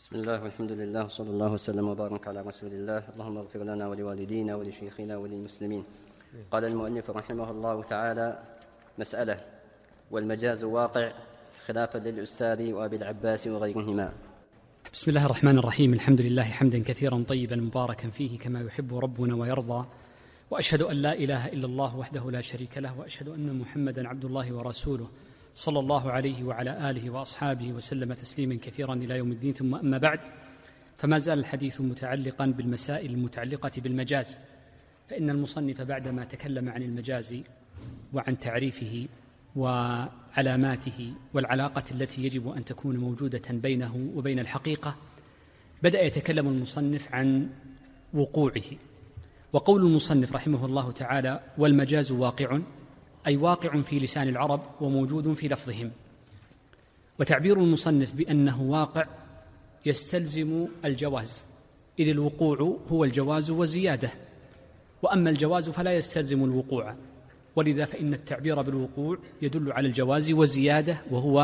بسم الله والحمد لله وصلى الله وسلم وبارك على رسول الله. اللهم اغفر لنا ولوالدينا ولشيخنا وللمسلمين. قال المؤلف رحمه الله تعالى: مسألة: والمجاز واقع خلافا للأستاذ وأبي العباس وغيرهما. بسم الله الرحمن الرحيم. الحمد لله حمدا كثيرا طيبا مباركا فيه كما يحب ربنا ويرضى، وأشهد أن لا إله إلا الله وحده لا شريك له، وأشهد أن محمدا عبد الله ورسوله صلى الله عليه وعلى آله وأصحابه وسلم تسليما كثيرا إلى يوم الدين. ثم أما بعد، فما زال الحديث متعلقا بالمسائل المتعلقة بالمجاز، فإن المصنف بعدما تكلم عن المجاز وعن تعريفه وعلاماته والعلاقة التي يجب أن تكون موجودة بينه وبين الحقيقة، بدأ يتكلم المصنف عن وقوعه. وقول المصنف رحمه الله تعالى: والمجاز واقع، أي واقع في لسان العرب وموجود في لفظهم. وتعبير المصنف بأنه واقع يستلزم الجواز، إذ الوقوع هو الجواز وزيادة، وأما الجواز فلا يستلزم الوقوع، ولذا فإن التعبير بالوقوع يدل على الجواز وزيادة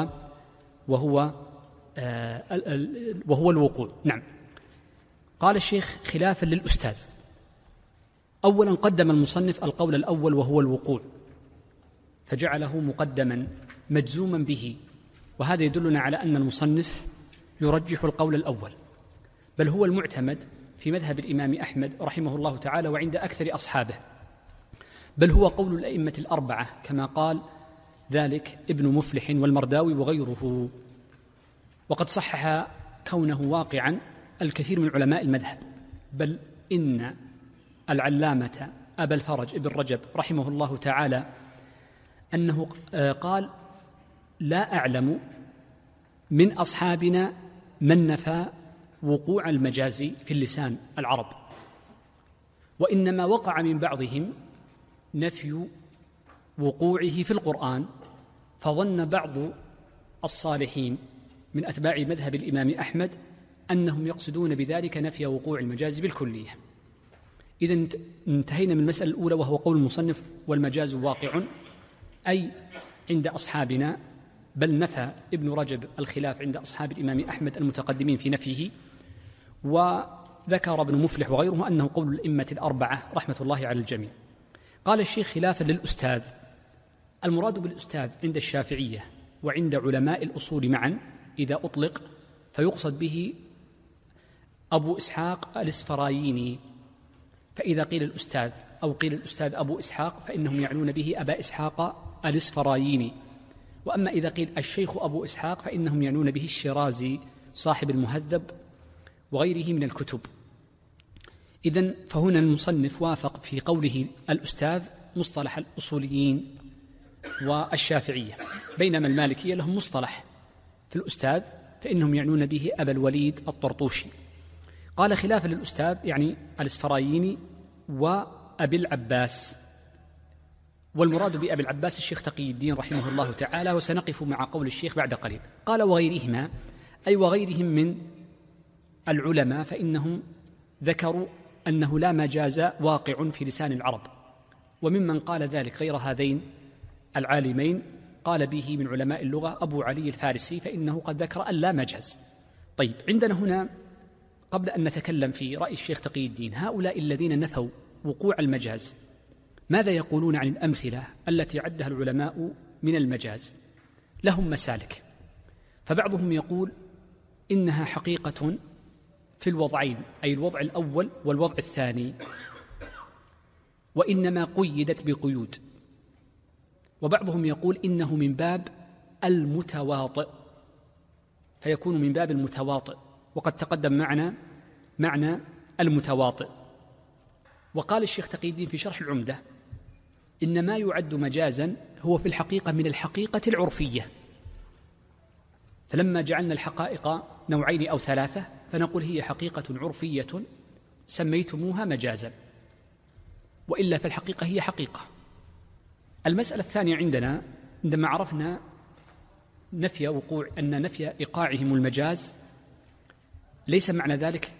وهو الوقوع. نعم. قال الشيخ: خلافا للأستاذ. أولا قدم المصنف القول الأول وهو الوقوع، فجعله مقدما مجزوما به، وهذا يدلنا على أن المصنف يرجح القول الأول، بل هو المعتمد في مذهب الإمام أحمد رحمه الله تعالى وعند أكثر أصحابه، بل هو قول الأئمة الأربعة كما قال ذلك ابن مفلح والمرداوي وغيره. وقد صحح كونه واقعا الكثير من علماء المذهب، بل إن العلامة أبا الفرج ابن رجب رحمه الله تعالى أنه قال: لا أعلم من أصحابنا من نفى وقوع المجاز في اللسان العرب، وإنما وقع من بعضهم نفي وقوعه في القرآن، فظن بعض الصالحين من أتباع مذهب الإمام أحمد أنهم يقصدون بذلك نفي وقوع المجاز بالكلية. إذن انتهينا من المسألة الأولى، وهو قول المصنف: والمجاز واقع، أي عند أصحابنا، بل نفى ابن رجب الخلاف عند أصحاب الإمام أحمد المتقدمين في نفيه. وذكر ابن مفلح وغيره أنه قول الأئمة الأربعة رحمة الله على الجميع. قال الشيخ: خلافا للأستاذ. المراد بالأستاذ عند الشافعية وعند علماء الأصول معا إذا أطلق فيقصد به أبو إسحاق الإسفرايني، فإذا قيل الأستاذ أو قيل الأستاذ أبو إسحاق فإنهم يعنون به أبا إسحاق الإسفرايني، وأما إذا قيل الشيخ أبو إسحاق فإنهم يعنون به الشيرازي صاحب المهذب وغيره من الكتب. إذن فهنا المصنف وافق في قوله الأستاذ مصطلح الأصوليين والشافعية، بينما المالكية لهم مصطلح في الأستاذ فإنهم يعنون به أبا الوليد الطرطوشي. قال: خلافا للأستاذ يعني الإسفرايني وأبي العباس، والمراد بأبي العباس الشيخ تقي الدين رحمه الله تعالى، وسنقف مع قول الشيخ بعد قليل. قال: وغيرهما، أي وغيرهم من العلماء، فإنهم ذكروا أنه لا مجاز واقع في لسان العرب، وممن قال ذلك غير هذين العالمين قال به من علماء اللغة أبو علي الفارسي، فإنه قد ذكر أن لا مجاز. طيب، عندنا هنا قبل أن نتكلم في رأي الشيخ تقي الدين، هؤلاء الذين نفوا وقوع المجاز ماذا يقولون عن الأمثلة التي عدها العلماء من المجاز؟ لهم مسالك، فبعضهم يقول إنها حقيقة في الوضعين، أي الوضع الأول والوضع الثاني، وإنما قيدت بقيود. وبعضهم يقول إنه من باب المتواطئ، فيكون من باب المتواطئ، وقد تقدم معنا معنى المتواطئ. وقال الشيخ تقي الدين في شرح العمدة: إن ما يعد مجازا هو في الحقيقة من الحقيقة العرفية، فلما جعلنا الحقائق نوعين أو ثلاثة فنقول هي حقيقة عرفية سميتموها مجازا، وإلا فالحقيقة هي حقيقة. المسألة الثانية عندنا عندما عرفنا نفي وقوع أن نفي إيقاعهم المجاز ليس معنى ذلك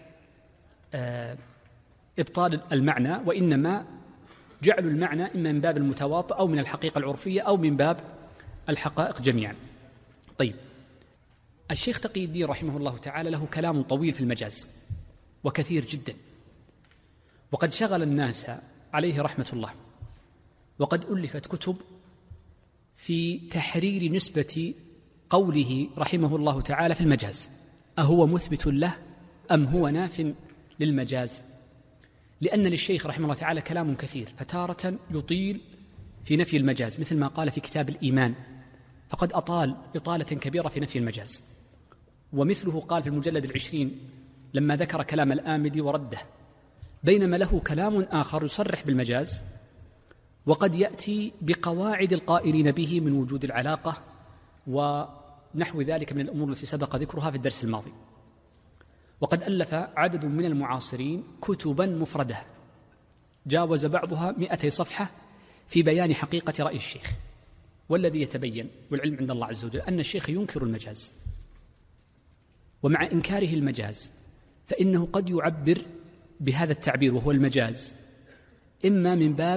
إبطال المعنى، وإنما جعلوا المعنى إما من باب المتواطئ أو من الحقيقة العرفية أو من باب الحقائق جميعا. طيب، الشيخ تقي الدين رحمه الله تعالى له كلام طويل في المجاز وكثير جدا، وقد شغل الناس عليه رحمة الله، وقد ألفت كتب في تحرير نسبة قوله رحمه الله تعالى في المجاز، أهو مثبت له أم هو ناف للمجاز؟ لأن للشيخ رحمه الله تعالى كلام كثير، فتارة يطيل في نفي المجاز مثل ما قال في كتاب الإيمان، فقد أطال إطالة كبيرة في نفي المجاز، ومثله قال في المجلد 20 لما ذكر كلام الآمدي ورده، بينما له كلام آخر يصرح بالمجاز، وقد يأتي بقواعد القائلين به من وجود العلاقة ونحو ذلك من الأمور التي سبق ذكرها في الدرس الماضي. وقد ألف عدد من المعاصرين كتبا مفردة جاوز بعضها 200 صفحة في بيان حقيقة رأي الشيخ. والذي يتبين والعلم عند الله عز وجل أن الشيخ ينكر المجاز، ومع إنكاره المجاز فإنه قد يعبر بهذا التعبير وهو المجاز إما من باب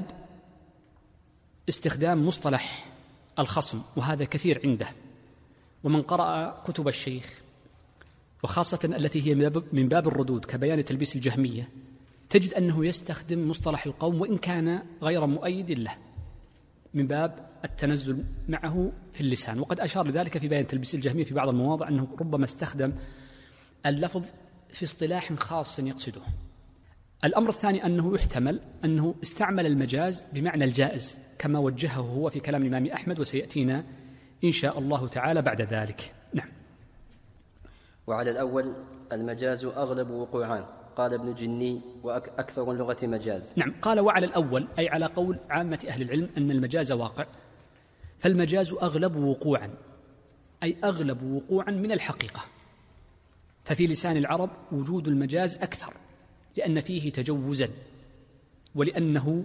استخدام مصطلح الخصم، وهذا كثير عنده، ومن قرأ كتب الشيخ وخاصة التي هي من باب الردود كبيان تلبيس الجهمية تجد أنه يستخدم مصطلح القوم وإن كان غير مؤيد له من باب التنزل معه في اللسان، وقد أشار لذلك في بيان تلبيس الجهمية في بعض المواضع أنه ربما استخدم اللفظ في اصطلاح خاص يقصده. الأمر الثاني أنه يحتمل أنه استعمل المجاز بمعنى الجائز كما وجهه هو في كلام الإمام أحمد، وسيأتينا إن شاء الله تعالى بعد ذلك. نعم. وعلى الأول المجاز أغلب وقوعا، قال ابن جني وأكثر اللغة مجاز. نعم، قال وعلى الأول أي على قول عامة أهل العلم أن المجاز واقع، فالمجاز أغلب وقوعا أي أغلب وقوعا من الحقيقة، ففي لسان العرب وجود المجاز أكثر لأن فيه تجوزا، ولأنه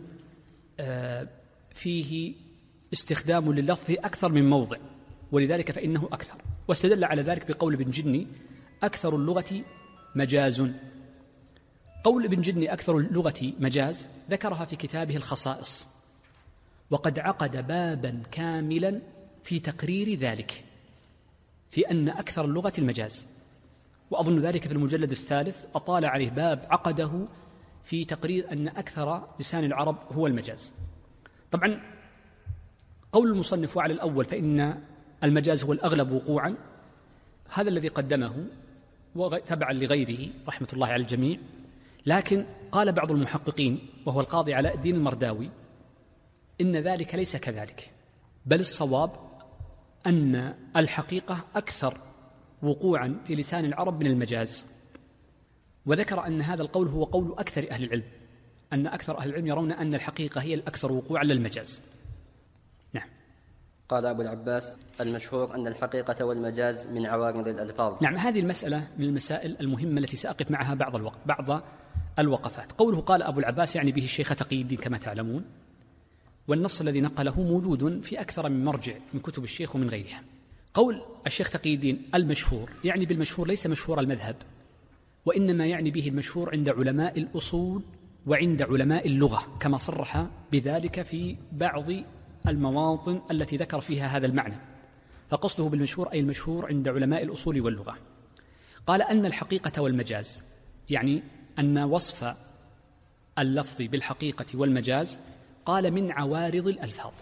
فيه استخدام لللفظ أكثر من موضع، ولذلك فإنه أكثر. واستدل على ذلك بقول ابن جني أكثر اللغة مجاز. قول ابن جني أكثر اللغة مجاز ذكرها في كتابه الخصائص، وقد عقد بابا كاملا في تقرير ذلك، في أن أكثر اللغة المجاز، وأظن ذلك في المجلد 3 أطال عليه باب عقده في تقرير أن أكثر لسان العرب هو المجاز. طبعا قول المصنف على الأول فإن المجاز هو الأغلب وقوعا، هذا الذي قدمه وتبعا لغيره رحمة الله على الجميع، لكن قال بعض المحققين وهو القاضي علاء الدين المرداوي إن ذلك ليس كذلك، بل الصواب أن الحقيقة أكثر وقوعا في لسان العرب من المجاز. وذكر أن هذا القول هو قول أكثر أهل العلم، أن أكثر أهل العلم يرون أن الحقيقة هي الأكثر وقوعا للمجاز. نعم. قال أبو العباس المشهور أن الحقيقة والمجاز من عوارض الألفاظ. نعم، هذه المسألة من المسائل المهمة التي سأقف معها بعض الوقفات. قوله قال أبو العباس يعني به الشيخ تقي الدين كما تعلمون، والنص الذي نقله موجود في أكثر من مرجع من كتب الشيخ ومن غيرها. قول الشيخ تقي الدين المشهور يعني بالمشهور ليس مشهور المذهب، وإنما يعني به المشهور عند علماء الأصول وعند علماء اللغة، كما صرح بذلك في بعض المواطن التي ذكر فيها هذا المعنى، فقصده بالمشهور أي المشهور عند علماء الأصول واللغة. قال أن الحقيقة والمجاز يعني أن وصف اللفظ بالحقيقة والمجاز قال من عوارض الألفاظ.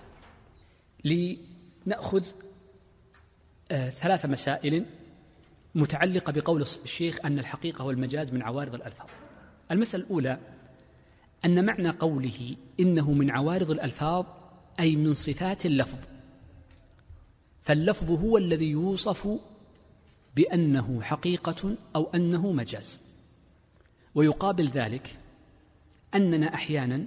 لنأخذ 3 مسائل متعلقة بقول الشيخ أن الحقيقة والمجاز من عوارض الألفاظ. المسألة الأولى أن معنى قوله إنه من عوارض الألفاظ أي من صفات اللفظ، فاللفظ هو الذي يوصف بأنه حقيقة أو أنه مجاز. ويقابل ذلك أننا أحيانا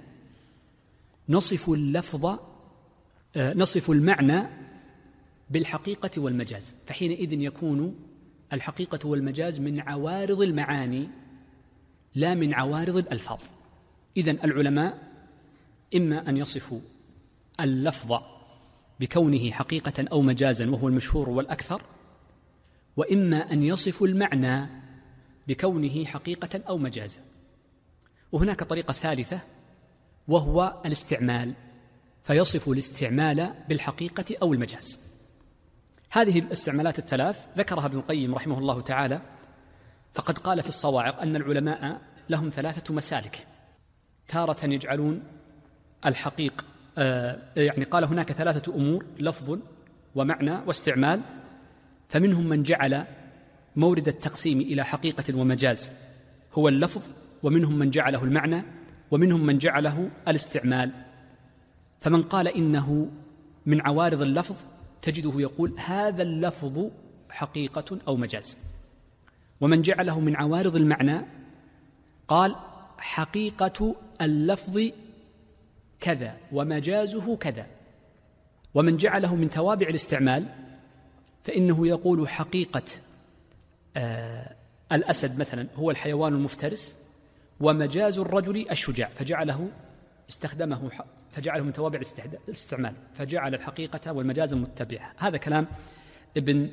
نصف المعنى بالحقيقة والمجاز، فحينئذ يكون الحقيقة والمجاز من عوارض المعاني لا من عوارض الألفاظ. إذن العلماء إما أن يصفوا اللفظ بكونه حقيقة أو مجازا وهو المشهور والأكثر، وإما أن يصفوا المعنى بكونه حقيقة أو مجازا. وهناك طريقة ثالثة وهو الاستعمال، فيصف الاستعمال بالحقيقة أو المجاز. هذه الاستعمالات الثلاث ذكرها ابن القيم رحمه الله تعالى، فقد قال في الصواعق أن العلماء لهم 3 مسالك. تارة يجعلون الحقيق يعني قال هناك 3 أمور: لفظ ومعنى واستعمال، فمنهم من جعل مورد التقسيم إلى حقيقة ومجاز هو اللفظ، ومنهم من جعله المعنى، ومنهم من جعله الاستعمال. فمن قال إنه من عوارض اللفظ تجده يقول هذا اللفظ حقيقة أو مجاز، ومن جعله من عوارض المعنى قال حقيقة اللفظ كذا ومجازه كذا، ومن جعله من توابع الاستعمال فإنه يقول حقيقة الأسد مثلا هو الحيوان المفترس، ومجاز الرجل الشجاع، فجعله من توابع الاستعمال، فجعل الحقيقة والمجاز المتبعة. هذا كلام ابن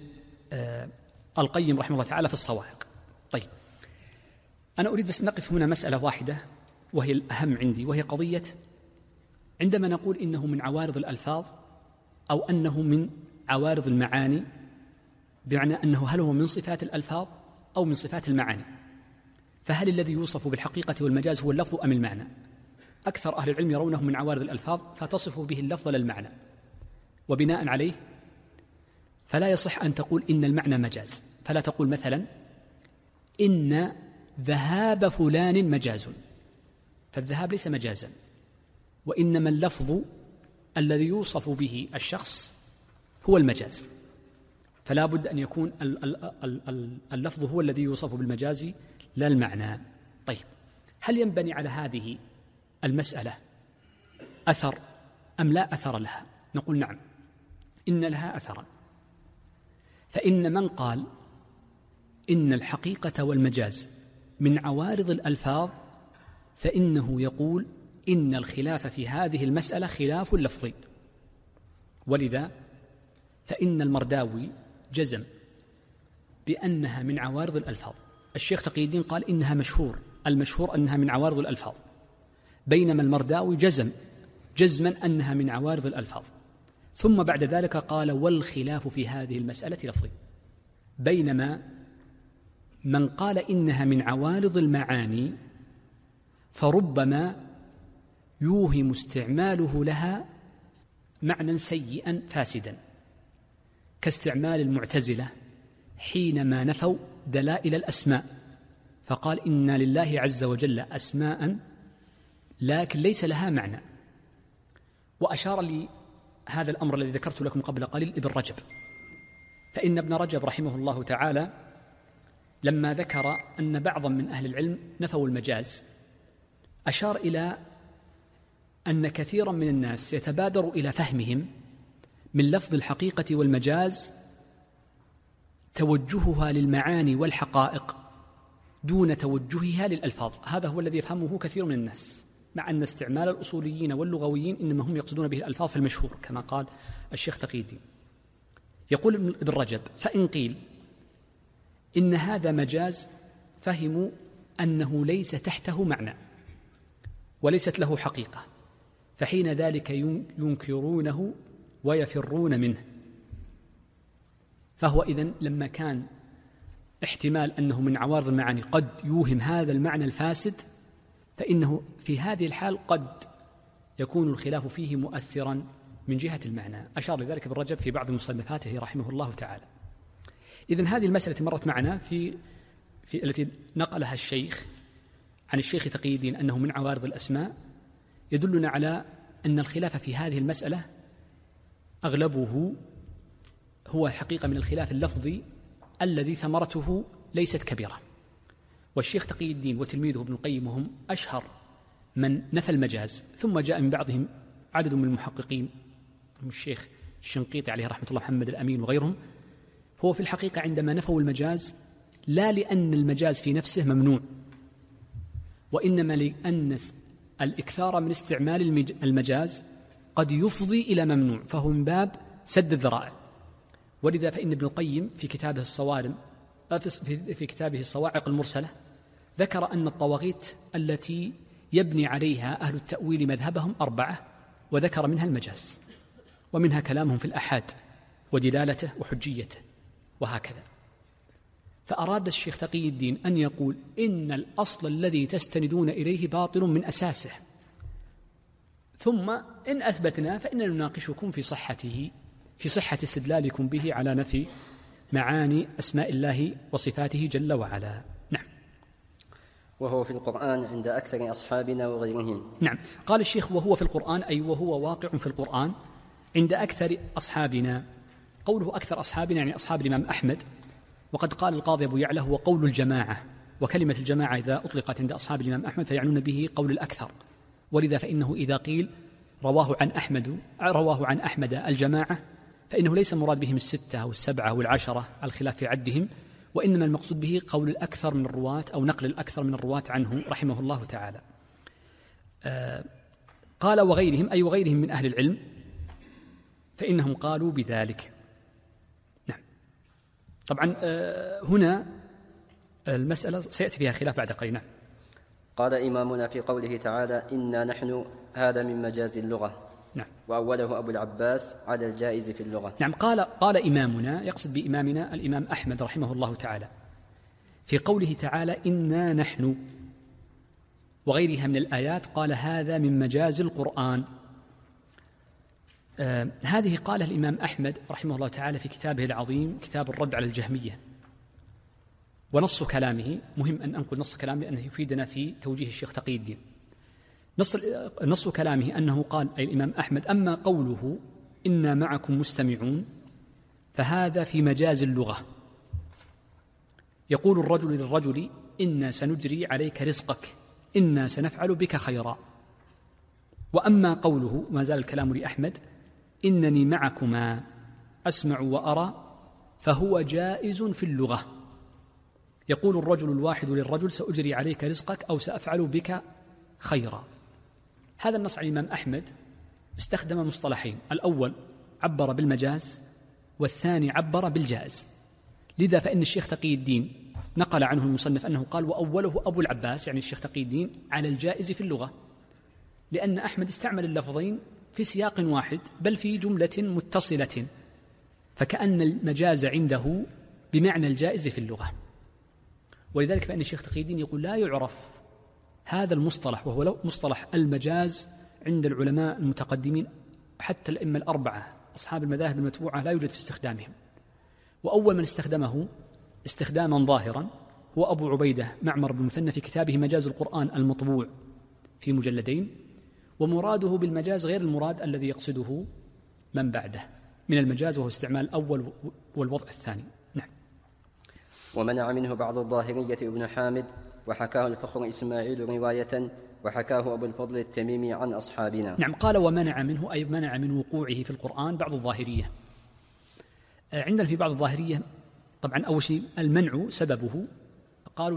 القيم رحمه الله تعالى في الصواعق. طيب، أنا أريد بس نقف هنا مسألة واحدة وهي الأهم عندي، وهي قضية عندما نقول إنه من عوارض الألفاظ أو أنه من عوارض المعاني، بمعنى أنه هل هو من صفات الألفاظ أو من صفات المعاني؟ فهل الذي يوصف بالحقيقة والمجاز هو اللفظ أم المعنى؟ أكثر أهل العلم يرونه من عوارض الألفاظ، فتصف به اللفظ لا المعنى، وبناء عليه فلا يصح أن تقول إن المعنى مجاز. فلا تقول مثلا إن ذهاب فلان مجاز، فالذهاب ليس مجازا، وإنما اللفظ الذي يوصف به الشخص هو المجاز، فلا بد أن يكون اللفظ هو الذي يوصف بالمجاز لا المعنى. طيب، هل ينبني على هذه المسألة أثر أم لا أثر لها؟ نقول نعم، إن لها أثرا. فإن من قال إن الحقيقة والمجاز من عوارض الألفاظ فإنه يقول إن الخلاف في هذه المسألة خلاف لفظي، ولذا فإن المرداوي جزم بأنها من عوارض الألفاظ. الشيخ تقي الدين قال إنها المشهور أنها من عوارض الألفاظ، بينما المرداوي جزما أنها من عوارض الألفاظ، ثم بعد ذلك قال والخلاف في هذه المسألة لفظي. بينما من قال إنها من عوارض المعاني فربما يوهم استعماله لها معنى سيئا فاسدا، كاستعمال المعتزلة حينما نفوا دلائل الأسماء، فقال إن لله عز وجل أسماء لكن ليس لها معنى. وأشار لي هذا الأمر الذي ذكرت لكم قبل قليل ابن رجب، فإن ابن رجب رحمه الله تعالى لما ذكر أن بعضا من أهل العلم نفوا المجاز أشار إلى أن كثيرا من الناس يتبادر إلى فهمهم من لفظ الحقيقة والمجاز توجهها للمعاني والحقائق دون توجهها للألفاظ. هذا هو الذي يفهمه كثير من الناس، مع أن استعمال الأصوليين واللغويين إنما هم يقصدون به الألفاظ في المشهور كما قال الشيخ تقي الدين. يقول ابن رجب فإن قيل إن هذا مجاز فهموا أنه ليس تحته معنى وليست له حقيقة، فحين ذلك ينكرونه ويفرون منه. فهو إذن لما كان احتمال أنه من عوارض المعاني قد يوهم هذا المعنى الفاسد، فإنه في هذه الحال قد يكون الخلاف فيه مؤثرا من جهة المعنى. أشار لذلك ابن رجب في بعض مصنفاته رحمه الله تعالى. إذن هذه المسألة مرت معنا في التي نقلها الشيخ عن الشيخ تقي الدين أنه من عوارض الأسماء، يدلنا على أن الخلاف في هذه المسألة أغلبه هو حقيقة من الخلاف اللفظي الذي ثمرته ليست كبيرة. والشيخ تقي الدين وتلميذه ابن القيم وهم أشهر من نفى المجاز، ثم جاء من بعضهم عدد من المحققين، الشيخ الشنقيطي عليه رحمة الله، محمد الأمين وغيرهم. هو في الحقيقة عندما نفوا المجاز لا لأن المجاز في نفسه ممنوع، وإنما لأن الإكثار من استعمال المجاز قد يفضي إلى ممنوع، فهو من باب سد الذرائع. ولذا فإن ابن القيم في كتابه الصوارم في كتابه الصواعق المرسلة ذكر أن الطواغيت التي يبني عليها أهل التأويل مذهبهم 4، وذكر منها المجاز، ومنها كلامهم في الأحاد، ودلالته وحجيته وهكذا. فأراد الشيخ تقي الدين أن يقول إن الأصل الذي تستندون إليه باطل من أساسه، ثم إن أثبتنا فإننا نناقشكم في صحة استدلالكم به على نفي معاني أسماء الله وصفاته جل وعلا. نعم. وهو في القرآن عند أكثر أصحابنا وغيرهم. نعم، قال الشيخ وهو في القرآن، أي وهو واقع في القرآن عند أكثر أصحابنا. قوله أكثر أصحابنا يعني أصحاب الإمام أحمد، وقد قال القاضي أبو يعلى هو قول الجماعة، وكلمة الجماعة إذا أطلقت عند أصحاب الإمام أحمد فيعنون به قول الأكثر، ولذا فإنه إذا قيل رواه عن أحمد الجماعة فإنه ليس مراد بهم 6 أو 7 أو 10 على الخلاف في عدهم، وإنما المقصود به قول الأكثر من الرواة أو نقل الأكثر من الرواة عنه رحمه الله تعالى. قال وغيرهم، أي وغيرهم من أهل العلم، فإنهم قالوا بذلك. نعم. طبعا هنا المسألة سيأتي فيها خلاف بعد قليل. نعم. قال إمامنا في قوله تعالى إنا نحن، هذا من مجاز اللغة. نعم. وأوله أبو العباس على الجائز في اللغة. نعم. قال إمامنا، يقصد بإمامنا الإمام أحمد رحمه الله تعالى في قوله تعالى إنا نحن وغيرها من الآيات، قال هذا من مجاز القرآن. هذه قالها الإمام أحمد رحمه الله تعالى في كتابه العظيم كتاب الرد على الجهمية. ونص كلامه، مهم أن أنقل نص كلامه لأنه يفيدنا في توجيه الشيخ تقي الدين. نص كلامه أنه قال، أي الإمام أحمد: أما قوله إنا معكم مستمعون فهذا في مجاز اللغة، يقول الرجل للرجل إنا سنجري عليك رزقك، إنا سنفعل بك خيرا. وأما قوله، ما زال الكلام لأحمد، إنني معكما أسمع وأرى، فهو جائز في اللغة، يقول الرجل الواحد للرجل سأجري عليك رزقك أو سأفعل بك خيرا. هذا النص على الإمام أحمد استخدم مصطلحين، الأول عبر بالمجاز والثاني عبر بالجائز. لذا فإن الشيخ تقي الدين نقل عنه المصنف أنه قال وأوله أبو العباس يعني الشيخ تقي الدين على الجائز في اللغة، لأن أحمد استعمل اللفظين في سياق واحد بل في جملة متصلة، فكأن المجاز عنده بمعنى الجائز في اللغة. ولذلك فإن الشيخ تقي الدين يقول لا يعرف هذا المصطلح وهو مصطلح المجاز عند العلماء المتقدمين حتى الأئمة الأربعة أصحاب المذاهب المتبوعة لا يوجد في استخدامهم. وأول من استخدمه استخداما ظاهرا هو أبو عبيدة معمر بن مثنى في كتابه مجاز القرآن المطبوع في مجلدين، ومراده بالمجاز غير المراد الذي يقصده من بعده من المجاز، وهو استعمال الأول والوضع الثاني. نعم. ومنع منه بعض الظاهرية ابن حامد، وحكاه الفخر إسماعيل رواية، وحكاه أبو الفضل التميمي عن أصحابنا. نعم. قال ومنع منه أي منع من وقوعه في القرآن بعض الظاهرية. عندنا في بعض الظاهرية طبعا أول شيء المنع سببه قالوا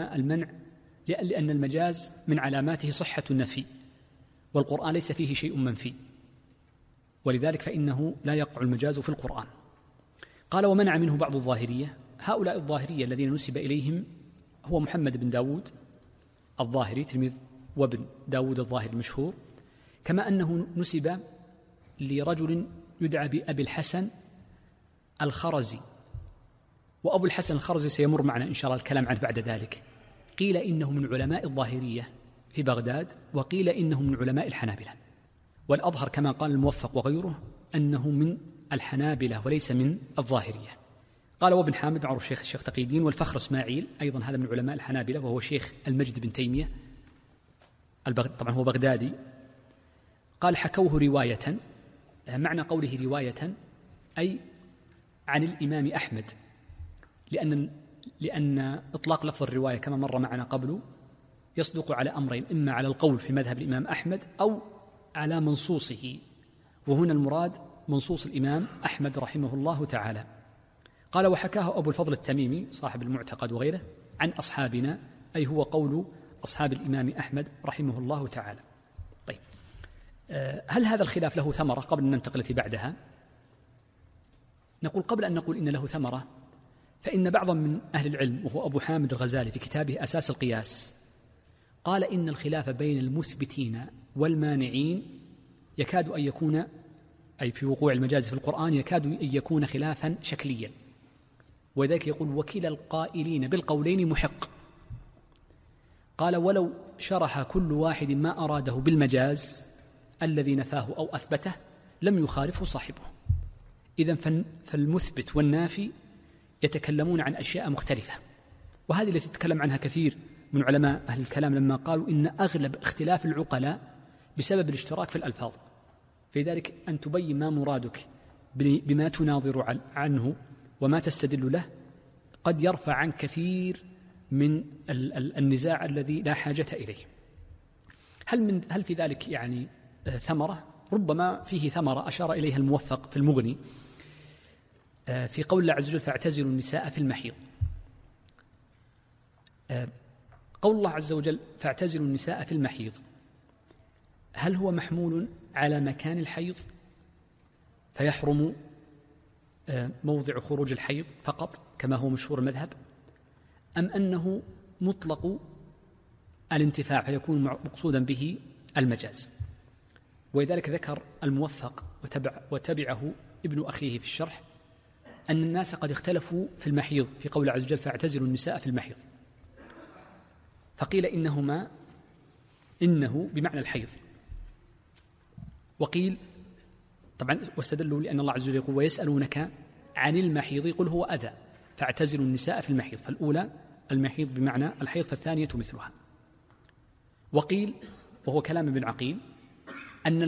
لأن المجاز من علاماته صحة النفي، والقرآن ليس فيه شيء منفي، ولذلك فإنه لا يقع المجاز في القرآن. قال ومنع منه بعض الظاهرية، هؤلاء الظاهرية الذين نسب إليهم هو محمد بن داود الظاهري تلميذ وابن داود الظاهري المشهور، كما أنه نسب لرجل يدعى بأبي الحسن الخرزي، وأبو الحسن الخرزي سيمر معنا إن شاء الله الكلام عنه بعد ذلك. قيل إنه من علماء الظاهرية في بغداد، وقيل إنه من علماء الحنابلة، والأظهر كما قال الموفق وغيره أنه من الحنابلة وليس من الظاهرية. قال وابن حامد معروف الشيخ تقي الدين، والفخر إسماعيل أيضا هذا من علماء الحنابلة وهو شيخ المجد بن تيمية طبعا هو بغدادي. قال حكوه رواية، معنى قوله رواية أي عن الإمام أحمد، لأن إطلاق لفظ الرواية كما مر معنا قبل يصدق على أمرين، إما على القول في مذهب الإمام أحمد أو على منصوصه، وهنا المراد منصوص الإمام أحمد رحمه الله تعالى. قال وحكاه أبو الفضل التميمي صاحب المعتقد وغيره عن أصحابنا، أي هو قول أصحاب الإمام أحمد رحمه الله تعالى. طيب، هل هذا الخلاف له ثمرة قبل أن ننتقل التي بعدها؟ نقول قبل أن نقول إن له ثمرة، فإن بعضا من أهل العلم وهو أبو حامد الغزالي في كتابه أساس القياس قال إن الخلاف بين المثبتين والمانعين يكاد أن يكون أي في وقوع المجاز في القرآن يكاد أن يكون خلافا شكليا، وذلك يقول وكلا القائلين بالقولين محق. قال ولو شرح كل واحد ما أراده بالمجاز الذي نفاه أو أثبته لم يخالفه صاحبه. إذن فالمثبت والنافي يتكلمون عن أشياء مختلفة، وهذه التي تتكلم عنها كثير من علماء أهل الكلام لما قالوا إن أغلب اختلاف العقلاء بسبب الاشتراك في الألفاظ. في ذلك أن تبين ما مرادك بما تناظر عنه وما تستدل له قد يرفع عن كثير من النزاع الذي لا حاجة إليه. هل في ذلك يعني ثمرة؟ ربما فيه ثمرة أشار إليها الموفق في المغني في قول الله عز وجل فاعتزلوا النساء في المحيض. قول الله عز وجل فاعتزلوا النساء في المحيض هل هو محمول على مكان الحيض فيحرم موضع خروج الحيض فقط كما هو مشهور المذهب، أم أنه مطلق الانتفاع فيكون مقصودا به المجاز؟ ولذلك ذكر الموفق وتبعه ابن أخيه في الشرح أن الناس قد اختلفوا في المحيض في قول عز وجل فاعتزلوا النساء في المحيض، فقيل إنه بمعنى الحيض، وقيل طبعا واستدلوا لأن الله عز وجل يقول ويسألونك عن المحيض قل هو أذى فاعتزلوا النساء في المحيض، فالأولى المحيض بمعنى الحيض فالثانية مثلها. وقيل وهو كلام ابن عقيل أن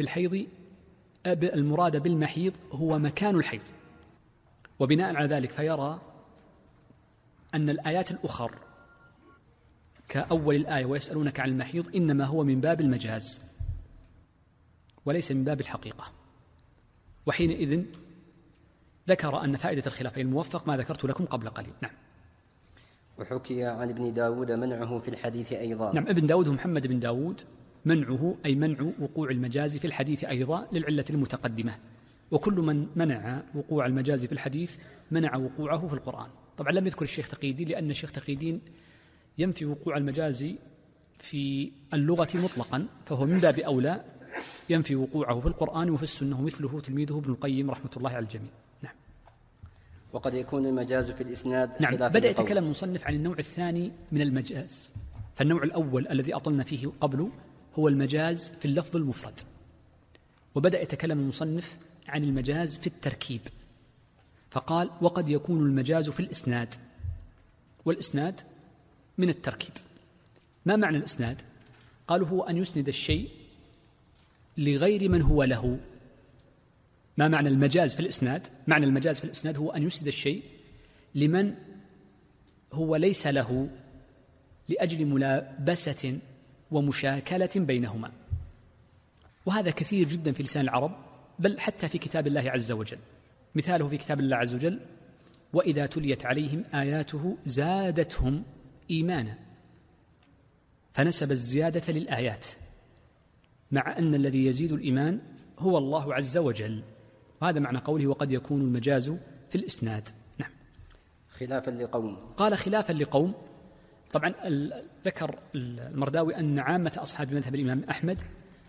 المراد بالمحيض هو مكان الحيض، وبناء على ذلك فيرى أن الآيات الأخر كأول الآية ويسألونك عن المحيض إنما هو من باب المجاز وليس من باب الحقيقة. وحينئذ ذكر أن فائدة الخلاف الموفق ما ذكرت لكم قبل قليل. نعم. وحكي عن ابن داود منعه في الحديث أيضا. نعم، ابن داود محمد بن داود منعه أي منع وقوع المجاز في الحديث أيضا للعلة المتقدمة، وكل من منع وقوع المجاز في الحديث منع وقوعه في القرآن. طبعا لم يذكر الشيخ تقي الدين لأن الشيخ تقي الدين ينفي وقوع المجاز في اللغة مطلقا، فهو من باب أولى ينفي وقوعه في القرآن وفي السنة، مثله تلميذه ابن القيم رحمة الله على الجميع. نعم. وقد يكون المجاز في الإسناد نعم. بدأ يتكلم المصنف عن النوع الثاني من المجاز. فالنوع الأول الذي أطلنا فيه قبله هو المجاز في اللفظ المفرد، وبدأ يتكلم المصنف عن المجاز في التركيب، فقال وقد يكون المجاز في الإسناد، والإسناد من التركيب. ما معنى الإسناد؟ قالوا هو أن يسند الشيء لغير من هو له. ما معنى المجاز في الإسناد؟ معنى المجاز في الإسناد هو أن يسند الشيء لمن هو ليس له لأجل ملابسة ومشاكلة بينهما، وهذا كثير جدا في لسان العرب، بل حتى في كتاب الله عز وجل. مثاله في كتاب الله عز وجل وإذا تليت عليهم آياته زادتهم إيمانا، فنسب الزيادة للآيات مع أن الذي يزيد الإيمان هو الله عز وجل، وهذا معنى قوله وقد يكون المجاز في الإسناد. نعم. خلافا لقوم. قال خلافا لقوم. طبعا ذكر المرداوي أن عامة أصحاب مذهب الإمام أحمد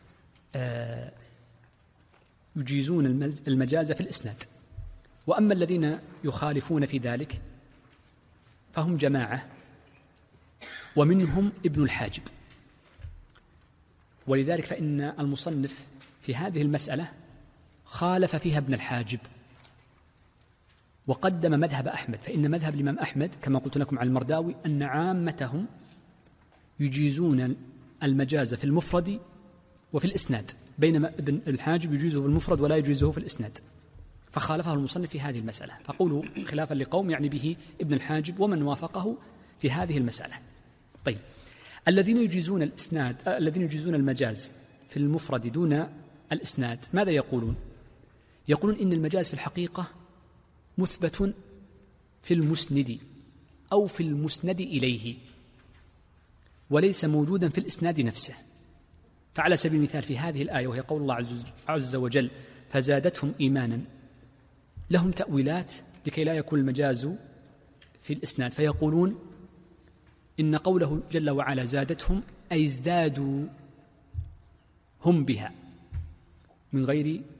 يجيزون المجاز في الإسناد، وأما الذين يخالفون في ذلك فهم جماعة، ومنهم ابن الحاجب. ولذلك فإن المصنف في هذه المسألة خالف فيها ابن الحاجب وقدم مذهب أحمد، فإن مذهب الإمام أحمد كما قلت لكم على المرداوي أن عامتهم يجيزون المجاز في المفرد وفي الإسناد، بينما ابن الحاجب يجيزه في المفرد ولا يجيزه في الإسناد، فخالفه المصنف في هذه المسألة. فقوله خلافا لقوم يعني به ابن الحاجب ومن وافقه في هذه المسألة. طيب، الذين يجيزون الإسناد الذين يجيزون المجاز في المفرد دون الإسناد ماذا يقولون؟ يقولون إن المجاز في الحقيقة مثبت في المسند أو في المسند إليه وليس موجودا في الإسناد نفسه. فعلى سبيل المثال في هذه الآية وهي قول الله عز وجل فزادتهم إيمانا، لهم تأويلات لكي لا يكون المجاز في الإسناد، فيقولون إن قوله جل وعلا زادتهم أي ازدادوا هم بها من غير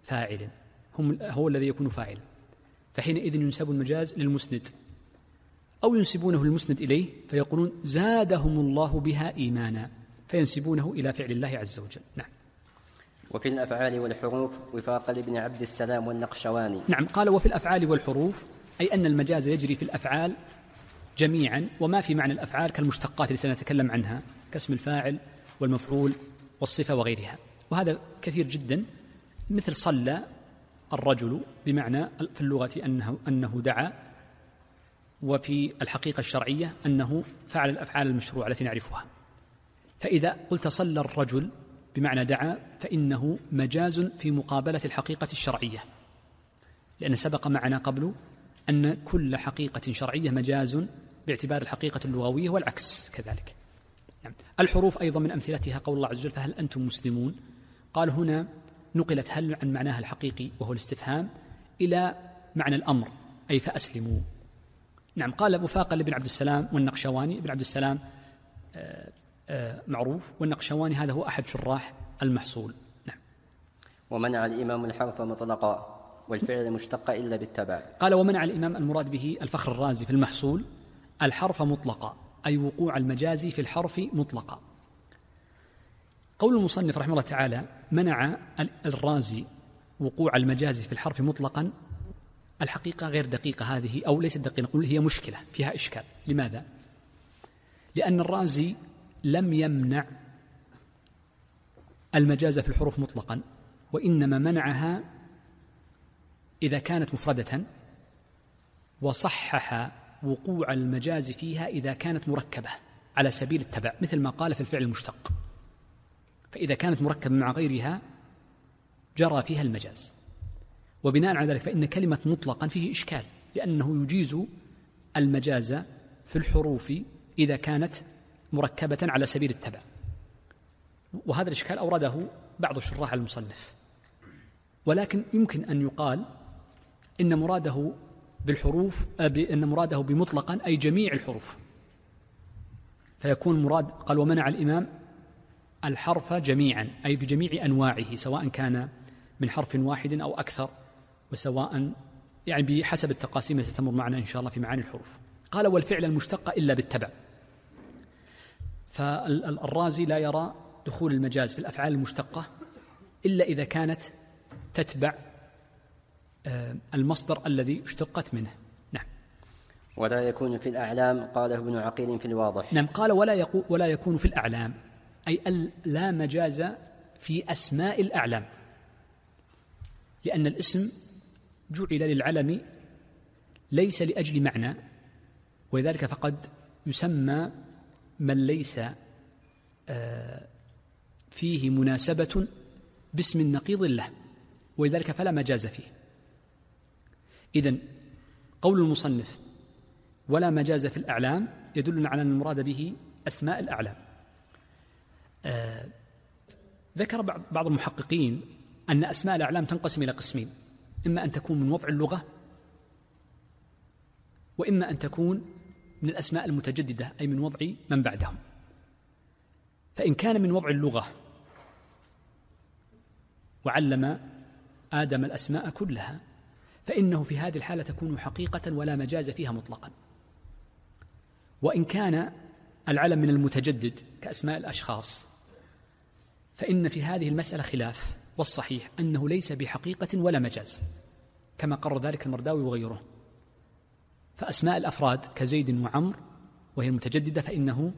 فاعل هو الذي يكون فاعلا، فحينئذ ينسب المجاز للمسند، أو ينسبونه للمسند إليه فيقولون زادهم الله بها إيمانا، فينسبونه إلى فعل الله عز وجل. نعم. وفي الأفعال والحروف وفاق لابن عبد السلام والنقشواني. نعم، قال وفي الأفعال والحروف، أي أن المجاز يجري في الأفعال جميعا، وما في معنى الأفعال كالمشتقات اللي سنتكلم عنها كاسم الفاعل والمفعول والصفة وغيرها، وهذا كثير جدا، مثل صلى الرجل بمعنى في اللغة أنه دعا، وفي الحقيقة الشرعية أنه فعل الأفعال المشروعة التي نعرفها. فإذا قلت صلى الرجل بمعنى دعا فإنه مجاز في مقابلة الحقيقة الشرعية، لأن سبق معنا قبل أن كل حقيقة شرعية مجاز باعتبار الحقيقة اللغوية، والعكس كذلك. نعم. الحروف أيضا من أمثلتها قول الله عز وجل فهل أنتم مسلمون، قال هنا نقلت هل عن معناها الحقيقي وهو الاستفهام إلى معنى الأمر، أي فأسلموا. نعم. قال وفاق لابن عبد السلام والنقشواني، ابن عبد السلام معروف، والنقشواني هذا هو أحد شراح المحصول. نعم. ومنع الإمام الحرف مطلقا والفعل المشتق إلا بالتبع. قال ومنع الإمام المراد به الفخر الرازي في المحصول الحرف مطلقا، أي وقوع المجاز في الحرف مطلقا. قول المصنف رحمه الله تعالى منع الرازي وقوع المجاز في الحرف مطلقا، الحقيقة غير دقيقة هذه، أو ليست دقيقة، نقول هي مشكلة فيها إشكال. لماذا؟ لأن الرازي لم يمنع المجاز في الحروف مطلقا، وإنما منعها إذا كانت مفردة، وصحح وقوع المجاز فيها إذا كانت مركبة على سبيل التبع، مثل ما قال في الفعل المشتق، فإذا كانت مركبة مع غيرها جرى فيها المجاز. وبناء على ذلك فإن كلمة مطلقا فيه إشكال، لأنه يجيز المجاز في الحروف إذا كانت مركبة على سبيل التبع، وهذا الإشكال أورده بعض شراح المصنف. ولكن يمكن أن يقال إن مراده بالحروف أن مراده بمطلقا أي جميع الحروف، فيكون مراد قال ومنع الإمام الحرف جميعا، أي بجميع أنواعه، سواء كان من حرف واحد أو أكثر، وسواء يعني بحسب التقاسيم التي ستمر معنا إن شاء الله في معاني الحروف. قال والفعل المشتق إلا بالتبع، فالرازي لا يرى دخول المجاز في الأفعال المشتقة إلا إذا كانت تتبع المصدر الذي اشتقت منه. نعم. ولا يكون في الأعلام، قاله ابن عقيل في الواضح. نعم. قال ولا يكون في الأعلام، أي لا مجاز في أسماء الأعلام، لأن الاسم جعل للعلم ليس لأجل معنى، ولذلك فقد يسمى من ليس فيه مناسبة باسم نقيض له، ولذلك فلا مجاز فيه. إذن قول المصنف ولا مجاز في الأعلام يدلنا على أن المراد به أسماء الأعلام. ذكر بعض المحققين أن أسماء الأعلام تنقسم إلى قسمين، إما أن تكون من وضع اللغة، وإما أن تكون من الأسماء المتجددة، أي من وضع من بعدهم. فإن كان من وضع اللغة وعلم آدم الأسماء كلها، فإنه في هذه الحالة تكون حقيقة ولا مجاز فيها مطلقا. وإن كان العلم من المتجدد كأسماء الأشخاص، فإن في هذه المسألة خلاف، والصحيح أنه ليس بحقيقة ولا مجاز، كما قرر ذلك المرداوي وغيره. فأسماء الأفراد كزيد وعمر وهي المتجددة فإنه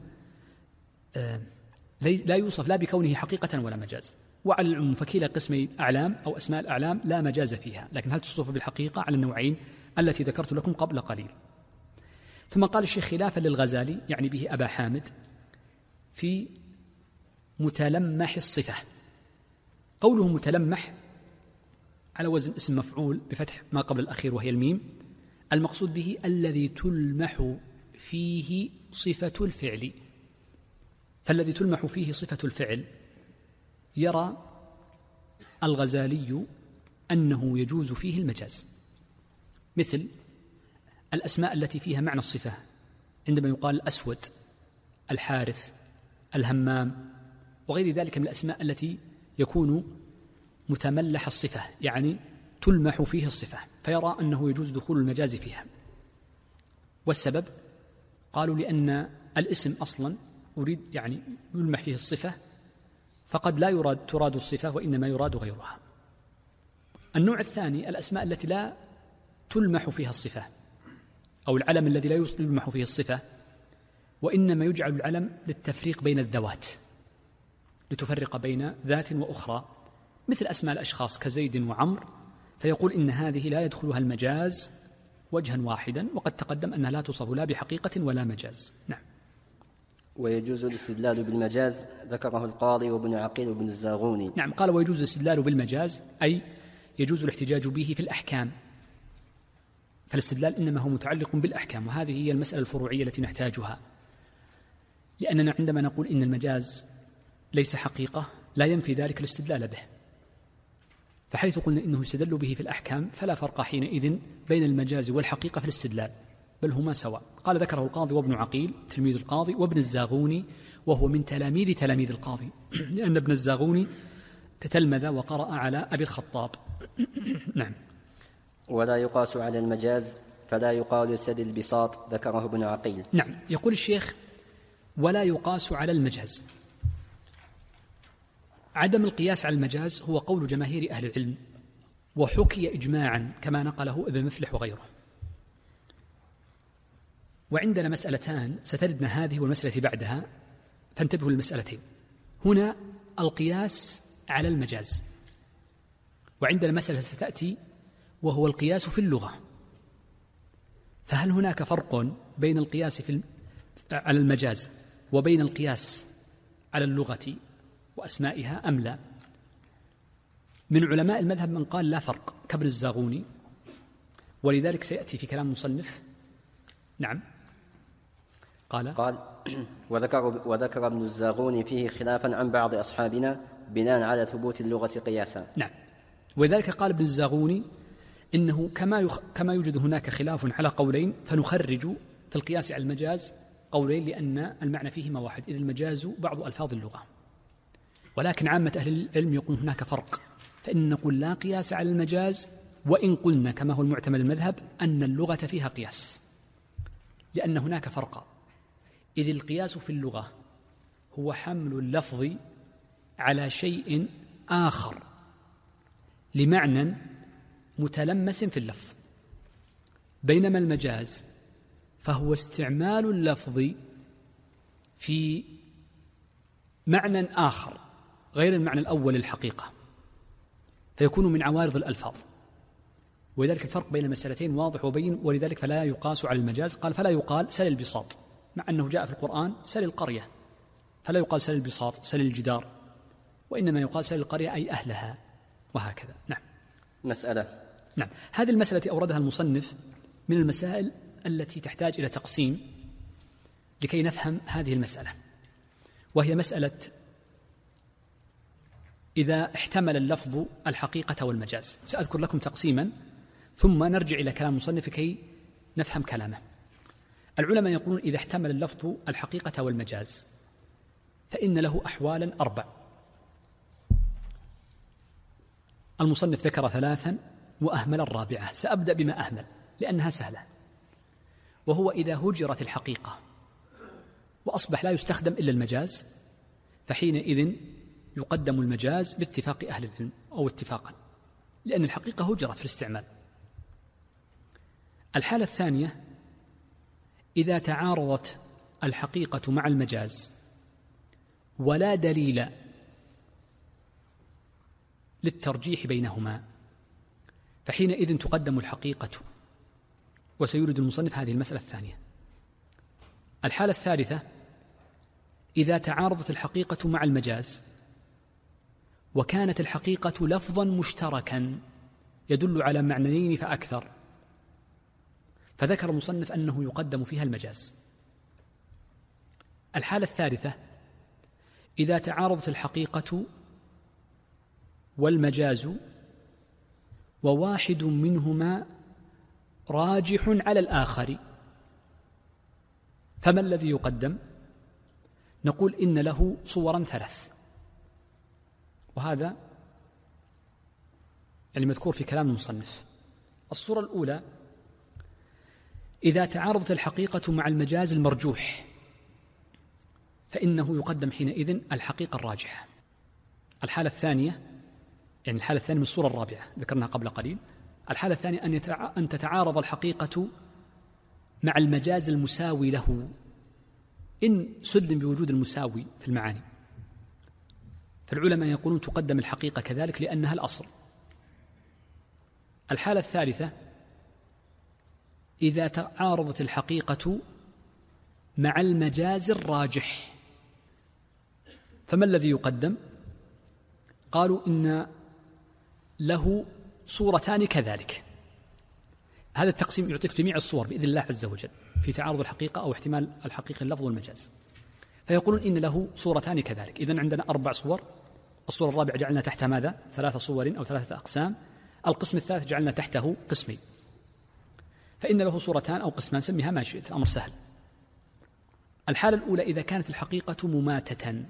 لا يوصف لا بكونه حقيقة ولا مجاز. وعلى العموم فكلا قسمي أعلام أو أسماء الأعلام لا مجاز فيها، لكن هل تصف بالحقيقة على النوعين التي ذكرت لكم قبل قليل. ثم قال الشيخ خلافا للغزالي، يعني به أبا حامد، في متلمح الصفة. قوله متلمح على وزن اسم مفعول بفتح ما قبل الأخير وهي الميم، المقصود به الذي تلمح فيه صفة الفعل. فالذي تلمح فيه صفة الفعل يرى الغزالي أنه يجوز فيه المجاز، مثل الأسماء التي فيها معنى الصفة، عندما يقال الأسود، الحارث، الهمام، وغير ذلك من الأسماء التي يكون متملح الصفة، يعني تلمح فيه الصفة، فيرى أنه يجوز دخول المجاز فيها. والسبب قالوا لأن الاسم أصلا أريد يعني يلمح فيه الصفة، فقد لا تراد الصفة وإنما يراد غيرها. النوع الثاني الأسماء التي لا تلمح فيها الصفة، أو العلم الذي لا يلمح فيه الصفة، وإنما يجعل العلم للتفريق بين الذوات، لتفرق بين ذات وأخرى، مثل أسماء الأشخاص كزيد وعمر، فيقول إن هذه لا يدخلها المجاز وجها واحدا، وقد تقدم أنها لا تصف لا بحقيقة ولا مجاز. نعم. ويجوز الاستدلال بالمجاز، ذكره القاضي وابن عقيل وابن الزاغوني. نعم، قال ويجوز الاستدلال بالمجاز، أي يجوز الاحتجاج به في الأحكام، فالاستدلال إنما هو متعلق بالأحكام، وهذه هي المسألة الفروعية التي نحتاجها، لأننا عندما نقول إن المجاز ليس حقيقة لا ينفي ذلك الاستدلال به، فحيث قلنا إنه يستدل به في الأحكام فلا فرق حينئذ بين المجاز والحقيقة في الاستدلال، بل هما سواء. قال ذكره القاضي وابن عقيل تلميذ القاضي، وابن الزاغوني وهو من تلاميذ القاضي لأن ابن الزاغوني تتلمذ وقرأ على أبي الخطاب. نعم. ولا يقاس على المجاز فلا يقال سد البساط، ذكره ابن عقيل. نعم، يقول الشيخ ولا يقاس على المجاز. عدم القياس على المجاز هو قول جماهير أهل العلم، وحكي إجماعا كما نقله ابن مفلح وغيره. وعندنا مسألتان ستردنا هذه والمسألة بعدها، فانتبهوا للمسألتين. هنا القياس على المجاز، وعندنا مسألة ستأتي وهو القياس في اللغة. فهل هناك فرق بين القياس على المجاز وبين القياس على اللغة وأسمائها أم لا؟ من علماء المذهب من قال لا فرق كابن الزاغوني، ولذلك سيأتي في كلام مصنف. نعم. قال وذكر ابن الزاغوني فيه خلافا عن بعض أصحابنا بناء على ثبوت اللغة قياسا. نعم، ولذلك قال ابن الزاغوني إنه كما يوجد هناك خلاف على قولين، فنخرج في القياس على المجاز قولين لأن المعنى فيهما واحد، إذ المجاز بعض ألفاظ اللغة. ولكن عامة أهل العلم يقول هناك فرق، فإن نقول لا قياس على المجاز، وإن قلنا كما هو المعتمد المذهب أن اللغة فيها قياس، لأن هناك فرق، إذ القياس في اللغة هو حمل اللفظ على شيء آخر لمعنى متلمس في اللفظ، بينما المجاز فهو استعمال اللفظ في معنى آخر غير المعنى الأول للحقيقة، فيكون من عوارض الألفاظ. ولذلك الفرق بين المسألتين واضح وبين، ولذلك فلا يقاس على المجاز. قال فلا يقال سل البساط، مع أنه جاء في القرآن سل القرية، فلا يقال سل البساط سل الجدار، وإنما يقال سل القرية أي أهلها، وهكذا. نعم. مسألة. نعم، هذه المسألة أوردها المصنف من المسائل التي تحتاج إلى تقسيم لكي نفهم هذه المسألة، وهي مسألة إذا احتمل اللفظ الحقيقة والمجاز. سأذكر لكم تقسيما ثم نرجع إلى كلام المصنف كي نفهم كلامه. العلماء يقولون إذا احتمل اللفظ الحقيقة والمجاز فإن له أحوالا 4. المصنف ذكر 3 وأهمل الرابعة، سأبدأ بما أهمل لأنها سهلة، وهو إذا هجرت الحقيقة وأصبح لا يستخدم إلا المجاز، فحينئذ يقدم المجاز باتفاق أهل العلم أو اتفاقا، لأن الحقيقة هجرت في الاستعمال. الحالة الثانية إذا تعارضت الحقيقة مع المجاز ولا دليل للترجيح بينهما، فحينئذ تقدم الحقيقة، وسيورد المصنف هذه المسألة الثانية. الحالة الثالثة إذا تعارضت الحقيقة مع المجاز وكانت الحقيقة لفظا مشتركا يدل على معنيين فأكثر، فذكر المصنف أنه يقدم فيها المجاز. الحالة الثالثة إذا تعارضت الحقيقة والمجاز وواحد منهما راجح على الآخر، فما الذي يقدم؟ نقول إن له صورا 3، وهذا يعني مذكور في كلام المصنف. الصورة الأولى: إذا تعارضت الحقيقة مع المجاز المرجوح فإنه يقدم حينئذ الحقيقة الراجحة. الحالة الثانية، يعني الحالة الثانية من الصورة الرابعة ذكرناها قبل قليل، الحالة الثانية أن تتعارض الحقيقة مع المجاز المساوي له إن سلم بوجود المساوي في المعاني، فالعلماء يقولون تقدم الحقيقة كذلك لأنها الأصل. الحالة الثالثة: إذا تعارضت الحقيقة مع المجاز الراجح، فما الذي يقدم؟ قالوا إن له صورتان كذلك. هذا التقسيم يعطيك جميع الصور بإذن الله عز وجل في تعارض الحقيقة أو احتمال الحقيقة اللفظ والمجاز، فيقولون إن له صورتان كذلك. إذن عندنا 4 صور. الصورة الرابعة جعلنا تحتها ماذا؟ 3 صور أو 3 أقسام. القسم الثالث جعلنا تحته قسمين، فإن له صورتان أو قسمان، سميها ما شئت، الأمر سهل. الحالة الأولى: إذا كانت الحقيقة مماتة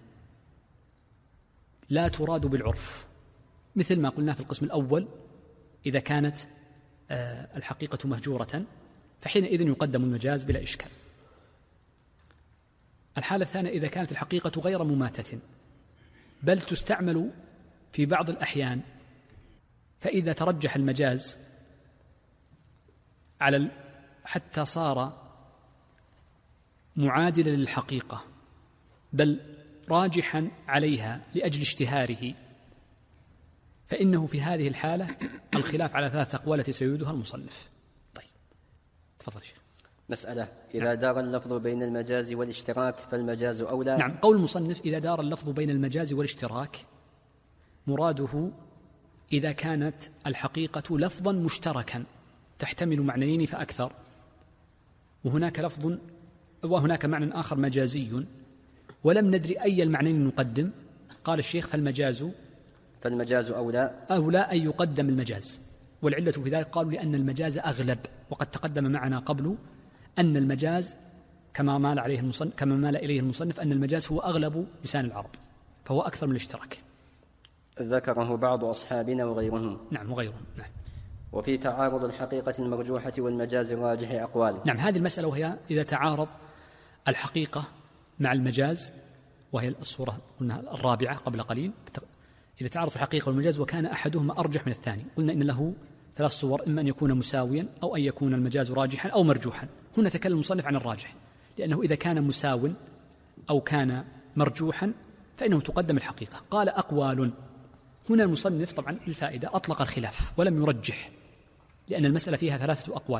لا تراد بالعرف، مثل ما قلنا في القسم الأول، إذا كانت الحقيقة مهجورة فحينئذ يقدم المجاز بلا إشكال. الحالة الثانية: إذا كانت الحقيقة غير مماتة بل تستعمل في بعض الأحيان، فإذا ترجح المجاز حتى صار معادلا للحقيقة بل راجحا عليها لأجل اشتهاره، فإنه في هذه الحالة الخلاف على 3 أقوال التي سيعيدها المصنف. طيب تفضل شيخ. مسألة: إذا دار اللفظ بين المجاز والاشتراك فالمجاز أولى. نعم، قول المصنف إذا دار اللفظ بين المجاز والاشتراك مراده إذا كانت الحقيقة لفظا مشتركا تحتمل معنيين فأكثر، وهناك معنى آخر مجازي ولم ندري أي المعنيين نقدم. قال الشيخ فالمجاز أولى أن يقدم المجاز. والعلة في ذلك قالوا لأن المجاز أغلب، وقد تقدم معنا قبل أن المجاز كما مال إليه المصنف أن المجاز هو أغلب لسان العرب، فهو أكثر من الاشتراك. ذكره بعض أصحابنا وغيرهم. نعم وغيرهم. نعم. وفي تعارض الحقيقة المرجوحة والمجاز الراجح أقوال. نعم، هذه المسألة وهي إذا تعارض الحقيقة مع المجاز، وهي الصورة قلنا الرابعة قبل قليل، إذا تعارض الحقيقة والمجاز وكان أحدهما أرجح من الثاني، قلنا إن له 3 صور: إما أن يكون مساويا أو أن يكون المجاز راجحا أو مرجوحا. هنا تكلم المصنف عن الراجح، لأنه إذا كان مساو أو كان مرجوحا فإنه تقدم الحقيقة. قال أقوال. هنا المصنف طبعا للفائدة أطلق الخلاف ولم يرجح، لأن المسألة فيها 3 أقوال،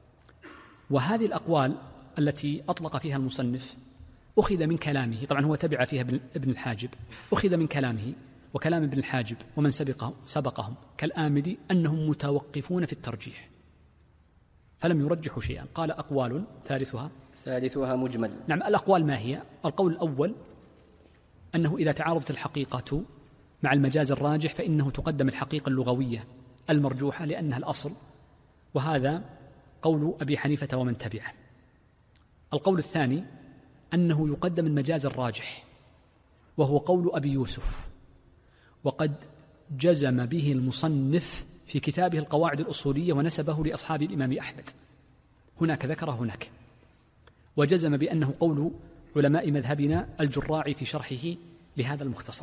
وهذه الأقوال التي أطلق فيها المصنف أخذ من كلامه، طبعا هو تبع فيها ابن الحاجب، أخذ من كلامه وكلام ابن الحاجب ومن سبقهم كالآمدي أنهم متوقفون في الترجيح فلم يرجحوا شيئا. قال أقوال ثالثها مجمل. نعم، الأقوال ما هي؟ القول الأول أنه إذا تعارضت الحقيقة مع المجاز الراجح فإنه تقدم الحقيقة اللغوية المرجوحة لأنها الأصل، وهذا قول أبي حنيفة ومن تبعه. القول الثاني أنه يقدم المجاز الراجح، وهو قول أبي يوسف، وقد جزم به المصنف في كتابه القواعد الأصولية ونسبه لأصحاب الإمام أحمد، هناك ذكر هناك، وجزم بأنه قول علماء مذهبنا الجراعي في شرحه لهذا المختصر.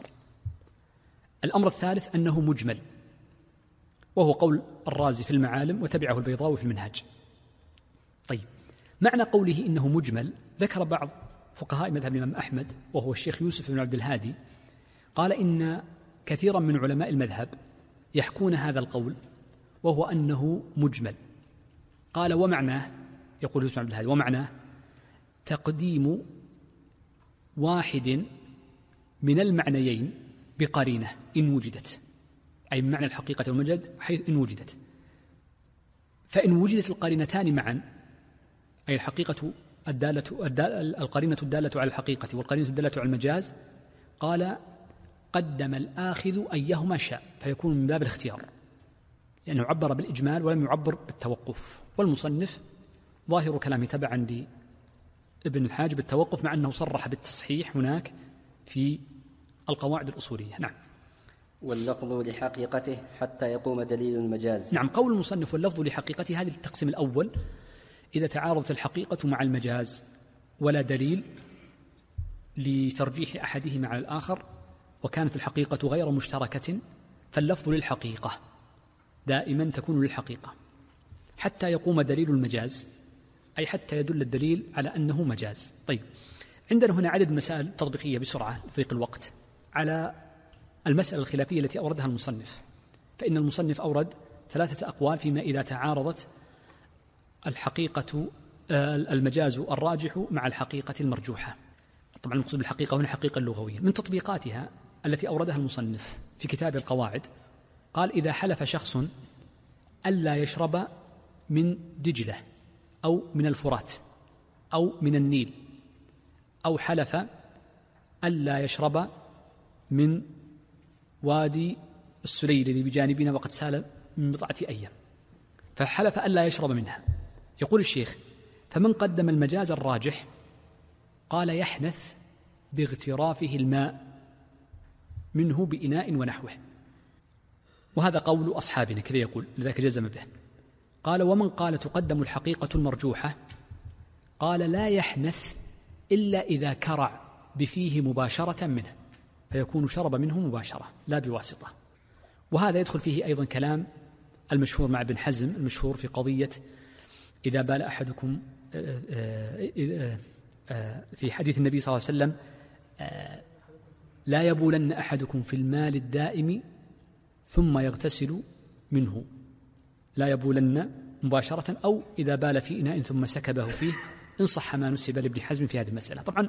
الأمر الثالث أنه مجمل، وهو قول الرازي في المعالم وتبعه البيضاوي في المنهاج. طيب، معنى قوله إنه مجمل ذكر بعض فقهاء مذهب الإمام أحمد وهو الشيخ يوسف بن عبد الهادي، قال إن كثيرا من علماء المذهب يحكون هذا القول وهو أنه مجمل. قال ومعناه، يقول يوسف بن عبد الهادي، ومعناه تقديم واحد من المعنيين بقرينة إن وجدت، أي بمعنى الحقيقة والمجاز حيث إن وجدت، فإن وجدت القرينتان معا، أي الحقيقة القرينة الدالة على الحقيقة والقرينة الدالة على المجاز، قال قدم الآخذ أيهما شاء، فيكون من باب الاختيار، لأنه عبر بالإجمال ولم يعبر بالتوقف. والمصنف ظاهر كلامه تبعا لابن الحاج بالتوقف، مع أنه صرح بالتصحيح هناك في القواعد الأصولية. نعم. واللفظ لحقيقته حتى يقوم دليل المجاز. نعم، قول المصنف واللفظ لحقيقته هذه التقسيم الأول إذا تعارضت الحقيقة مع المجاز ولا دليل لترجيح أحدهما على الآخر وكانت الحقيقة غير مشتركة فاللفظ للحقيقة دائما تكون للحقيقة حتى يقوم دليل المجاز، أي حتى يدل الدليل على أنه مجاز. طيب، عندنا هنا عدد مسائل تطبيقية بسرعة لضيق الوقت على المسألة الخلافية التي أوردها المصنف. فإن المصنف أورد 3 أقوال فيما إذا تعارضت الحقيقة المجاز الراجح مع الحقيقة المرجوحة. طبعا المقصود بالحقيقة هنا الحقيقة اللغوية. من تطبيقاتها التي أوردها المصنف في كتاب القواعد قال: إذا حلف شخص ألا يشرب من دجلة أو من الفرات أو من النيل، أو حلف ألا يشرب من وادي السليل الذي بجانبنا وقد سال من 4 أيام، فحلف ألا يشرب منها. يقول الشيخ: فمن قدم المجاز الراجح قال يحنث باغترافه الماء منه بإناء ونحوه. وهذا قول أصحابنا كذا يقول، لذلك جزم به. قال: ومن قال تقدم الحقيقة المرجوحة قال لا يحنث إلا إذا كرع بفيه مباشرة منه، فيكون شرب منه مباشرة لا بواسطة. وهذا يدخل فيه أيضا كلام المشهور مع ابن حزم المشهور في قضية إذا بال أحدكم في حديث النبي صلى الله عليه وسلم: لا يبولن أحدكم في المال الدائم ثم يغتسل منه، لا يبولن مباشرة، أو إذا بال في إناء ثم سكبه فيه، إن صح ما نسب لابن حزم في هذه المسألة. طبعا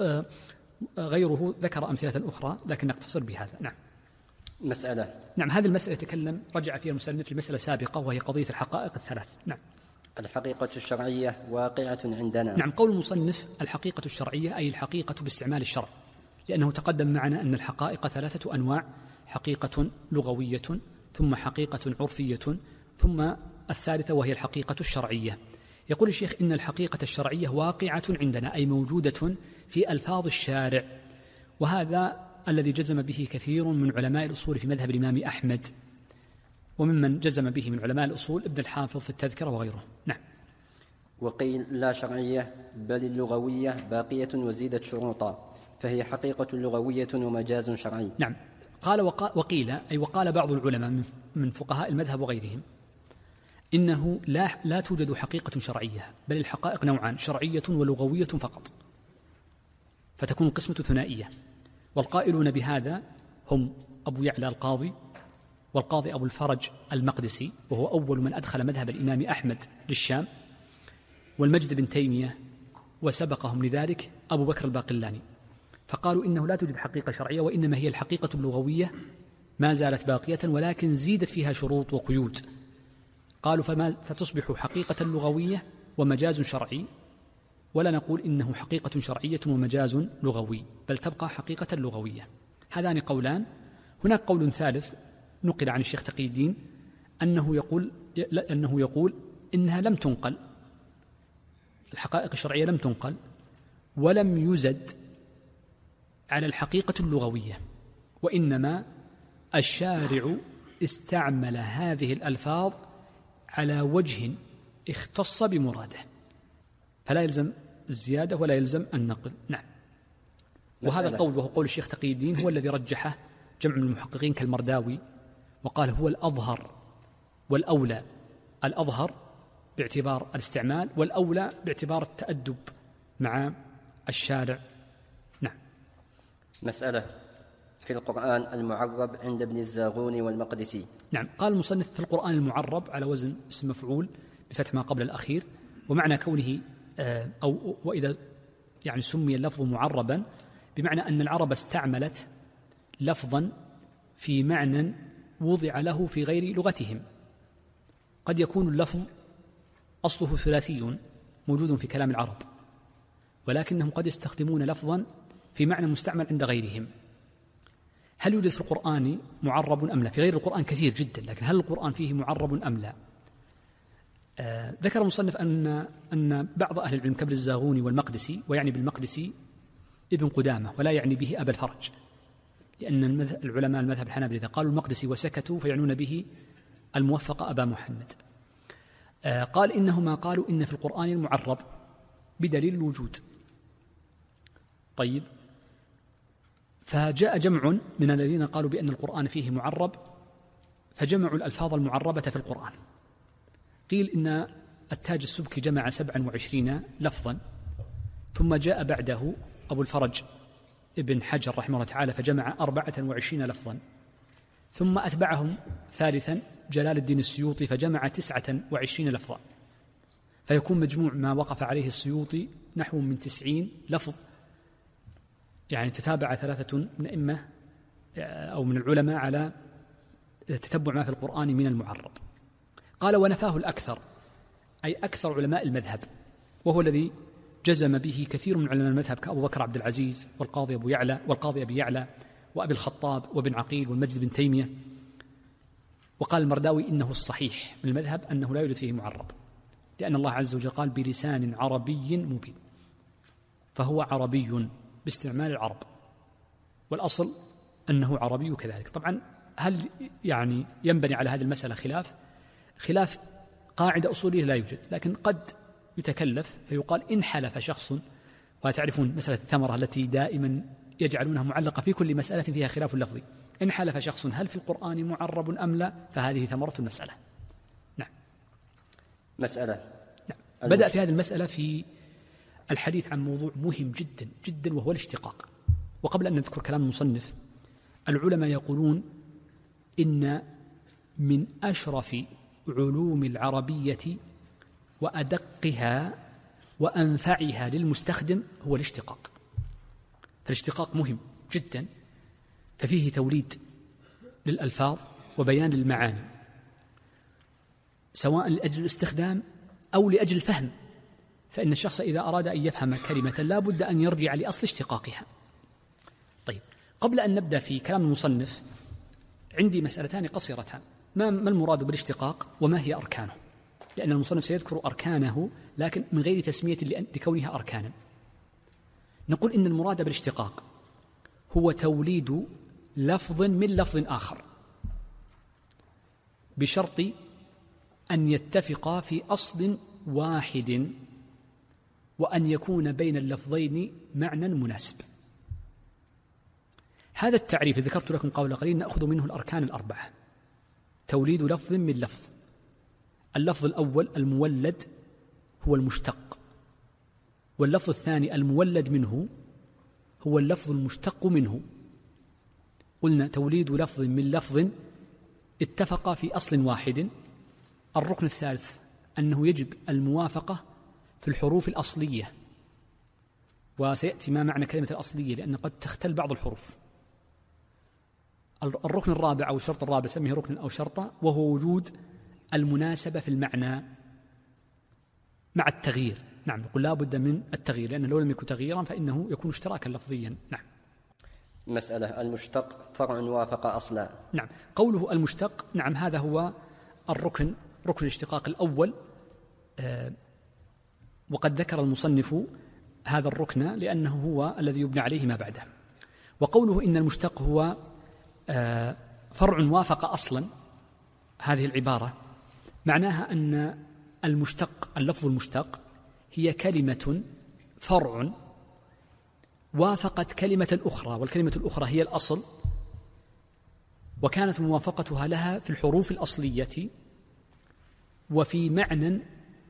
غيره ذكر أمثلة أخرى لكن نقتصر بهذا. نعم. مسألة. نعم، هذه المسألة يتكلم رجع فيها المصنف لمسألة سابقة وهي قضية الحقائق الثلاث. نعم. الحقيقة الشرعية واقعة عندنا. نعم، قول المصنف الحقيقة الشرعية أي الحقيقة باستعمال الشرع، لأنه تقدم معنا أن الحقائق 3 أنواع: حقيقة لغوية، ثم حقيقة عرفية، ثم الثالثة وهي الحقيقة الشرعية. يقول الشيخ: إن الحقيقة الشرعية واقعة عندنا أي موجودة في ألفاظ الشارع، وهذا الذي جزم به كثير من علماء الأصول في مذهب الإمام أحمد، وممن جزم به من علماء الأصول ابن الحافظ في التذكرة وغيره. نعم. وقيل لا شرعية بل اللغوية باقية وزيدت شروطا، فهي حقيقة لغوية ومجاز شرعي. نعم. قال وقيل أي وقال بعض العلماء من فقهاء المذهب وغيرهم إنه لا توجد حقيقة شرعية، بل الحقائق نوعان: شرعية ولغوية فقط، فتكون القسمة ثنائية. والقائلون بهذا هم أبو يعلى القاضي، والقاضي أبو الفرج المقدسي وهو أول من أدخل مذهب الإمام أحمد للشام، والمجد بن تيمية، وسبقهم لذلك أبو بكر الباقلاني. فقالوا إنه لا توجد حقيقة شرعية، وإنما هي الحقيقة اللغوية ما زالت باقية ولكن زيدت فيها شروط وقيود. قالوا فتصبح حقيقة لغوية ومجاز شرعي، ولا نقول إنه حقيقة شرعية ومجاز لغوي، بل تبقى حقيقة لغوية. هذان قولان. هناك قول ثالث نقل عن الشيخ تقي الدين أنه يقول إنها لم تنقل، الحقائق الشرعية لم تنقل ولم يزد على الحقيقة اللغوية، وإنما الشارع استعمل هذه الألفاظ على وجه اختص بمراده، فلا يلزم الزيادة ولا يلزم النقل. نعم. وهذا القول وهو قول الشيخ تقي الدين هو الذي رجحه جمع من المحققين كالمرداوي، وقال هو الأظهر والأولى، الأظهر باعتبار الاستعمال، والأولى باعتبار التأدب مع الشارع. نعم. مسألة في القرآن المعرب عند ابن الزاغون والمقدسي. نعم. قال المصنف في القرآن المعرب على وزن اسم مفعول بفتح ما قبل الأخير، ومعنى كونه وإذا يعني سمي اللفظ معربا بمعنى أن العرب استعملت لفظا في معنى وضع له في غير لغتهم. قد يكون اللفظ أصله ثلاثي موجود في كلام العرب، ولكنهم قد يستخدمون لفظا في معنى مستعمل عند غيرهم. هل يوجد في القرآن معرب أم لا؟ في غير القرآن كثير جدا، لكن هل القرآن فيه معرب أم لا؟ ذكر المصنف أن بعض أهل العلم كابن الزاغوني والمقدسي، ويعني بالمقدسي ابن قدامة ولا يعني به أبا الفرج، لأن العلماء المذهب الحنابلة إذا قالوا المقدسي وسكتوا فيعنون به الموفق أبا محمد. قال إنهما قالوا إن في القرآن المعرب بدليل الوجود. طيب، فجاء جمع من الذين قالوا بأن القرآن فيه معرب فجمعوا الألفاظ المعربة في القرآن. قيل إن التاج السبكي جمع 27 لفظا، ثم جاء بعده أبو الفرج ابن حجر رحمه الله تعالى فجمع 24 لفظا، ثم أتبعهم ثالثا جلال الدين السيوطي فجمع 29 لفظا، فيكون مجموع ما وقف عليه السيوطي نحو من 90 لفظ، يعني تتابع 3 من أئمة أو من العلماء على تتبع ما في القرآن من المعرب. قال ونفاه الأكثر، أي أكثر علماء المذهب، وهو الذي جزم به كثير من علماء المذهب كأبو بكر عبد العزيز والقاضي أبي يعلى وأبي الخطاب وابن عقيل والمجد بن تيمية. وقال المرداوي إنه الصحيح من المذهب أنه لا يوجد فيه معرب، لأن الله عز وجل قال بلسان عربي مبين، فهو عربي باستعمال العرب، والأصل أنه عربي كذلك. طبعا هل يعني ينبني على هذه المسألة خلاف قاعدة أصولية لا يوجد، لكن قد يتكلف فيقال إن حلف شخص، وتعرفون مسألة الثمرة التي دائما يجعلونها معلقة في كل مسألة فيها خلاف لفظي، إن حلف شخص هل في القرآن معرب أم لا، فهذه ثمرة المسألة. نعم. مسألة نعم. بدأ في هذه المسألة في الحديث عن موضوع مهم جدا جدا وهو الاشتقاق. وقبل أن نذكر كلام المصنف، العلماء يقولون إن من أشرف علوم العربية وأدقها وأنفعها للمستخدم هو الاشتقاق. فالاشتقاق مهم جدا، ففيه توليد للألفاظ وبيان للمعاني، سواء لأجل الاستخدام أو لأجل الفهم. فإن الشخص إذا أراد أن يفهم كلمة لا بد أن يرجع لأصل اشتقاقها. طيب، قبل أن نبدأ في كلام المصنف عندي مسألتان قصيرتان: ما المراد بالاشتقاق وما هي أركانه؟ لأن المصنف سيذكر أركانه لكن من غير تسمية لكونها أركانا. نقول إن المراد بالاشتقاق هو توليد لفظ من لفظ آخر بشرط أن يتفقا في أصل واحد وأن يكون بين اللفظين معنى مناسب. هذا التعريف ذكرت لكم قبل قليل نأخذ منه الأركان الأربعة: توليد لفظ من لفظ. اللفظ الأول المولد هو المشتق، واللفظ الثاني المولد منه هو اللفظ المشتق منه. قلنا توليد لفظ من لفظ اتفق في أصل واحد. الركن الثالث أنه يجب الموافقة في الحروف الأصلية، وسيأتي ما معنى كلمة الأصلية لأن قد تختل بعض الحروف. الركن الرابع أو الشرط الرابع سميه ركنا أو شرطا، وهو وجود المناسبة في المعنى مع التغيير. نعم، يقول لا بد من التغيير، لأنه لو لم يكن تغييرا فإنه يكون اشتراكا لفظيا. نعم. مسألة المشتق فرع وافق أصلا. نعم، قوله المشتق، نعم، هذا هو ركن الاشتقاق الأول، وقد ذكر المصنف هذا الركن لأنه هو الذي يبنى عليه ما بعده. وقوله إن المشتق هو فرع وافق أصلا، هذه العبارة معناها أن اللفظ المشتق هي كلمة فرع وافقت كلمة أخرى، والكلمة الأخرى هي الأصل، وكانت موافقتها لها في الحروف الأصلية وفي معنى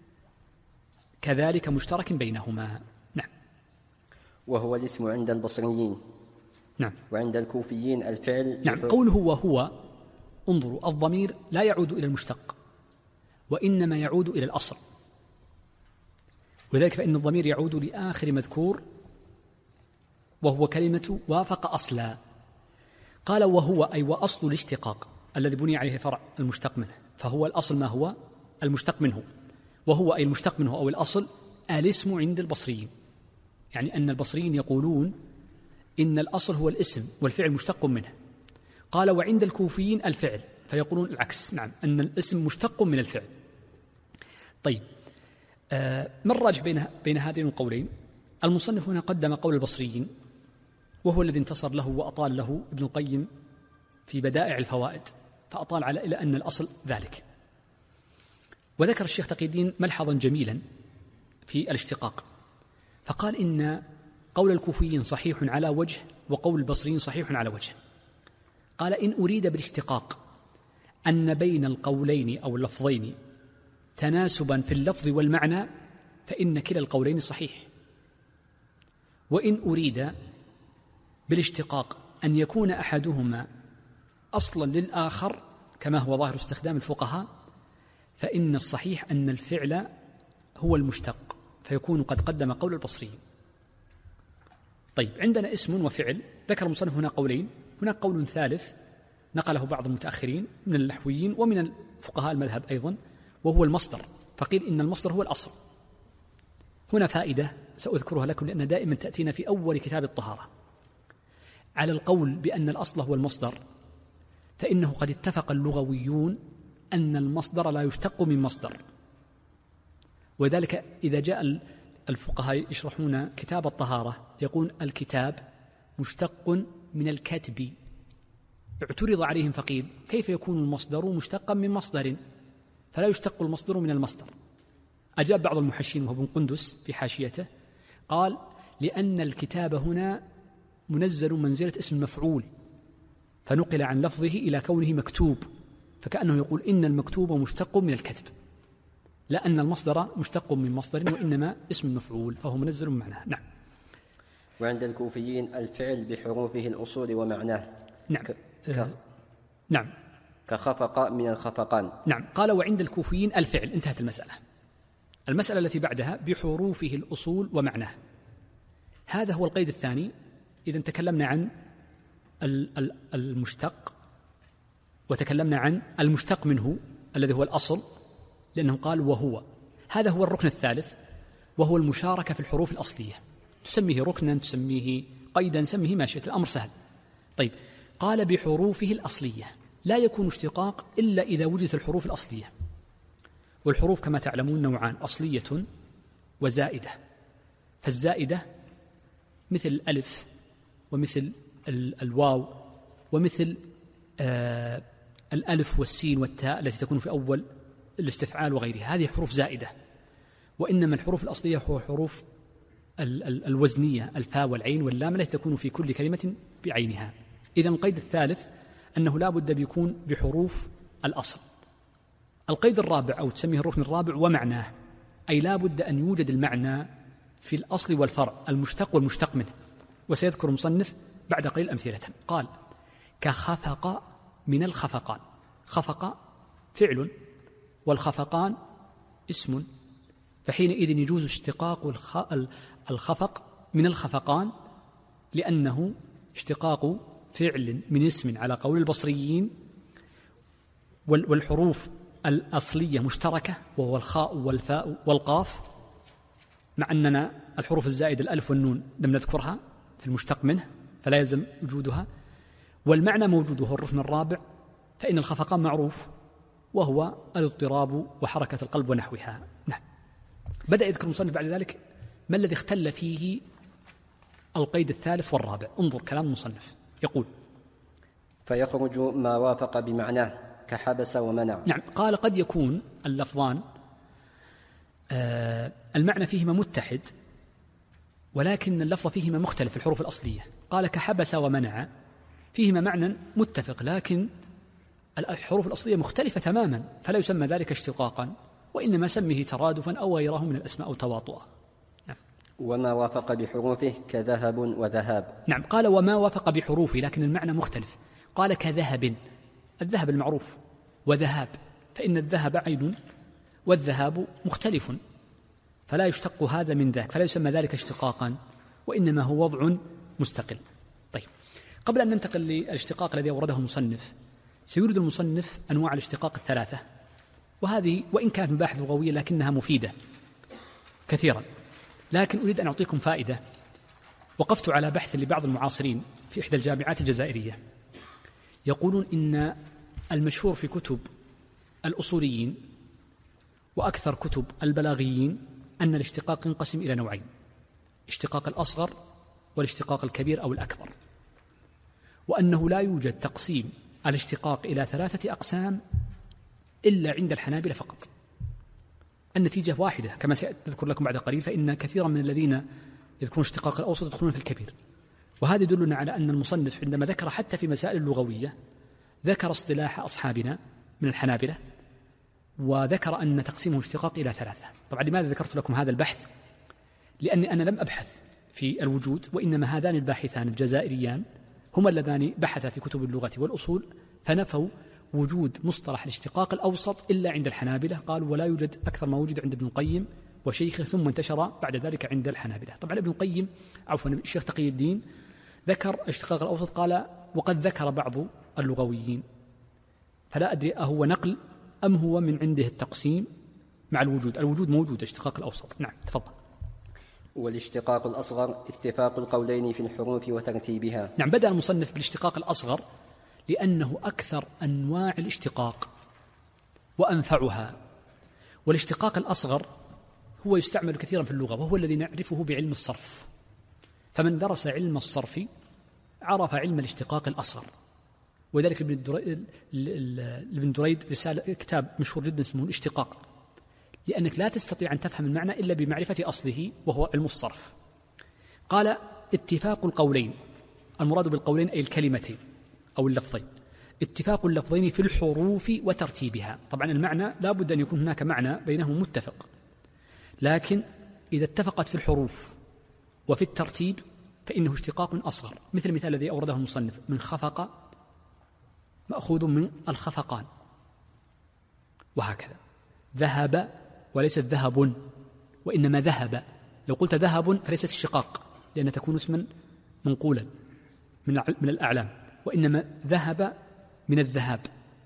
كذلك مشترك بينهما. نعم. وهو الاسم عند البصريين. نعم. وعند الكوفيين الفعل. نعم. قوله وهو، انظروا، الضمير لا يعود إلى المشتق وإنما يعود إلى الأصل، ولذلك فإن الضمير يعود لآخر مذكور وهو كلمة وافق أصلا. قال وهو أي وأصل الاشتقاق الذي بني عليه فرع المشتق منه، فهو الأصل ما هو المشتق منه، وهو أي المشتق منه أو الأصل الاسم عند البصريين. يعني أن البصريين يقولون إن الأصل هو الاسم والفعل مشتق منه. قال وعند الكوفيين الفعل، فيقولون العكس، نعم، أن الاسم مشتق من الفعل. طيب، ما الراجح بين هذين القولين؟ المصنف هنا قدم قول البصريين وهو الذي انتصر له وأطال له ابن القيم في بدائع الفوائد، فأطال إلى أن الأصل ذلك. وذكر الشيخ تقي الدين ملحظا جميلا في الاشتقاق، فقال إن قول الكوفيين صحيح على وجه وقول البصريين صحيح على وجه. قال إن أريد بالاشتقاق أن بين القولين أو اللفظين تناسبا في اللفظ والمعنى فإن كلا القولين صحيح. وإن أريد بالاشتقاق أن يكون أحدهما أصلا للآخر كما هو ظاهر استخدام الفقهاء فإن الصحيح أن الفعل هو المشتق فيكون قد قدم قول البصريين. طيب، عندنا اسم وفعل، ذكر المصنف هنا قولين، هناك قول ثالث نقله بعض المتأخرين من النحويين ومن الفقهاء المذهب أيضا، وهو المصدر، فقيل إن المصدر هو الأصل. هنا فائدة سأذكرها لكم لأنها دائما تأتينا في أول كتاب الطهارة. على القول بأن الأصل هو المصدر فإنه قد اتفق اللغويون أن المصدر لا يشتق من مصدر، وذلك إذا جاء الفقهاء يشرحون كتاب الطهارة يقول الكتاب مشتق من الكتب، اعترض عليهم فقيل كيف يكون المصدر مشتقا من مصدر فلا يشتق المصدر من المصدر؟ أجاب بعض المحشين وهو ابن قندس في حاشيته قال لأن الكتاب هنا منزل منزلة اسم المفعول فنقل عن لفظه إلى كونه مكتوب، فكأنه يقول إن المكتوب مشتق من الكتب، لا أن المصدر مشتق من مصدر وإنما اسم المفعول فهو منزل معناه. نعم. وعند الكوفيين الفعل بحروفه الأصول ومعناه. نعم. نعم. كخفق من الخفقان. نعم. قال وعند الكوفيين الفعل، انتهت المسألة. المسألة التي بعدها بحروفه الأصول ومعناه، هذا هو القيد الثاني. إذا تكلمنا عن المشتق وتكلمنا عن المشتق منه الذي هو الأصل لأنه قال وهو، هذا هو الركن الثالث وهو المشاركة في الحروف الأصلية، تسميه ركنا تسميه قيدا سميه ما شئت، الأمر سهل. طيب، قال بحروفه الأصلية، لا يكون اشتقاق إلا إذا وجدت الحروف الأصلية، والحروف كما تعلمون نوعان، أصلية وزائدة. فالزائدة مثل الألف ومثل الواو ومثل الألف والسين والتاء التي تكون في أول الاستفعال وغيرها، هذه حروف زائدة. وإنما الحروف الأصلية هو حروف الوزنية، الفاء والعين واللام التي تكون في كل كلمة بعينها. إذن القيد الثالث أنه لا بد بيكون بحروف الأصل. القيد الرابع أو تسميه الركن الرابع ومعناه، أي لا بد أن يوجد المعنى في الأصل والفرع، المشتق والمشتق منه، وسيذكر المصنف بعد قليل أمثلة. قال كخفق من الخفقان، خفق فعل والخفقان اسم، فحينئذ يجوز اشتقاق الخفق من الخفقان لأنه اشتقاق فعل من اسم على قول البصريين، والحروف الأصلية مشتركة وهو الخاء والفاء والقاف، مع أننا الحروف الزائدة الألف والنون لم نذكرها في المشتق منه فلا يلزم وجودها، والمعنى موجود وهو الركن الرابع، فإن الخفقان معروف وهو الاضطراب وحركة القلب ونحوها. نعم. بدأ يذكر المصنف بعد ذلك ما الذي اختل فيه القيد الثالث والرابع. انظر كلام المصنف، يقول فيخرج ما وافق بمعناه كحبس ومنع. نعم. قال قد يكون اللفظان المعنى فيهما متحد ولكن اللفظ فيهما مختلف في الحروف الأصلية. قال كحبس ومنع فيهما معنى متفق لكن الحروف الأصلية مختلفة تماما، فلا يسمى ذلك اشتقاقا وإنما سميه ترادفا أو غيره من الأسماء أو تواطؤا. نعم. وما وافق بحروفه كذهب وذهاب. نعم. قال وما وافق بحروفه لكن المعنى مختلف. قال كذهب، الذهب المعروف، وذهاب، فإن الذهب عين والذهاب مختلف فلا يشتق هذا من ذاك، فلا يسمى ذلك اشتقاقا وإنما هو وضع مستقل. طيب، قبل أن ننتقل للاشتقاق الذي أورده المصنف، سيورد المصنف أنواع الاشتقاق الثلاثة، وهذه وإن كانت مباحث لغوية لكنها مفيدة كثيرا. لكن أريد أن أعطيكم فائدة. وقفت على بحث لبعض المعاصرين في إحدى الجامعات الجزائرية، يقولون إن المشهور في كتب الأصوليين وأكثر كتب البلاغيين أن الاشتقاق ينقسم إلى نوعين: اشتقاق الأصغر والاشتقاق الكبير أو الأكبر، وأنه لا يوجد تقسيم الاشتقاق إلى 3 أقسام إلا عند الحنابلة فقط. النتيجة واحدة كما سأذكر لكم بعد قليل، فإن كثيرا من الذين يذكرون اشتقاق الأوسط يدخلون في الكبير. وهذا يدلنا على أن المصنف عندما ذكر حتى في مسائل اللغوية ذكر اصطلاح أصحابنا من الحنابلة، وذكر أن تقسيمه اشتقاق إلى 3. طبعا لماذا ذكرت لكم هذا البحث؟ لأني أنا لم أبحث في الوجود، وإنما هذان الباحثان الجزائريان هما اللذان بحثا في كتب اللغة والأصول فنفوا وجود مصطلح الاشتقاق الأوسط إلا عند الحنابلة. قالوا ولا يوجد أكثر ما وجد عند ابن القيم وشيخه، ثم انتشر بعد ذلك عند الحنابلة. طبعا ابن القيم الشيخ تقي الدين ذكر الاشتقاق الأوسط، قال وقد ذكر بعض اللغويين، فلا أدري أهو نقل أم هو من عنده التقسيم مع الوجود موجود اشتقاق الأوسط. نعم تفضل. والاشتقاق الأصغر اتفاق القولين في الحروف وترتيبها. نعم، بدأ المصنف بالاشتقاق الأصغر لأنه أكثر أنواع الاشتقاق وأنفعها. والاشتقاق الأصغر هو يستعمل كثيرا في اللغة، وهو الذي نعرفه بعلم الصرف. فمن درس علم الصرف عرف علم الاشتقاق الأصغر. وذلك لابن دريد رسالة كتاب مشهور جدا اسمه الاشتقاق، لأنك لا تستطيع أن تفهم المعنى إلا بمعرفة أصله وهو علم الصرف. قال اتفاق القولين، المراد بالقولين أي الكلمتين أو اللفظين، اتفاق اللفظين في الحروف وترتيبها. طبعا المعنى لا بد أن يكون هناك معنى بينهم متفق، لكن إذا اتفقت في الحروف وفي الترتيب فإنه اشتقاق أصغر، مثل المثال الذي أورده المصنف من خفق مأخوذ من الخفقان، وهكذا. ذهب وليست ذهب وإنما ذهب، لو قلت ذهب فليست اشتقاق لأن تكون اسما منقولا من الأعلام، وإنما ذهب من الذهاب،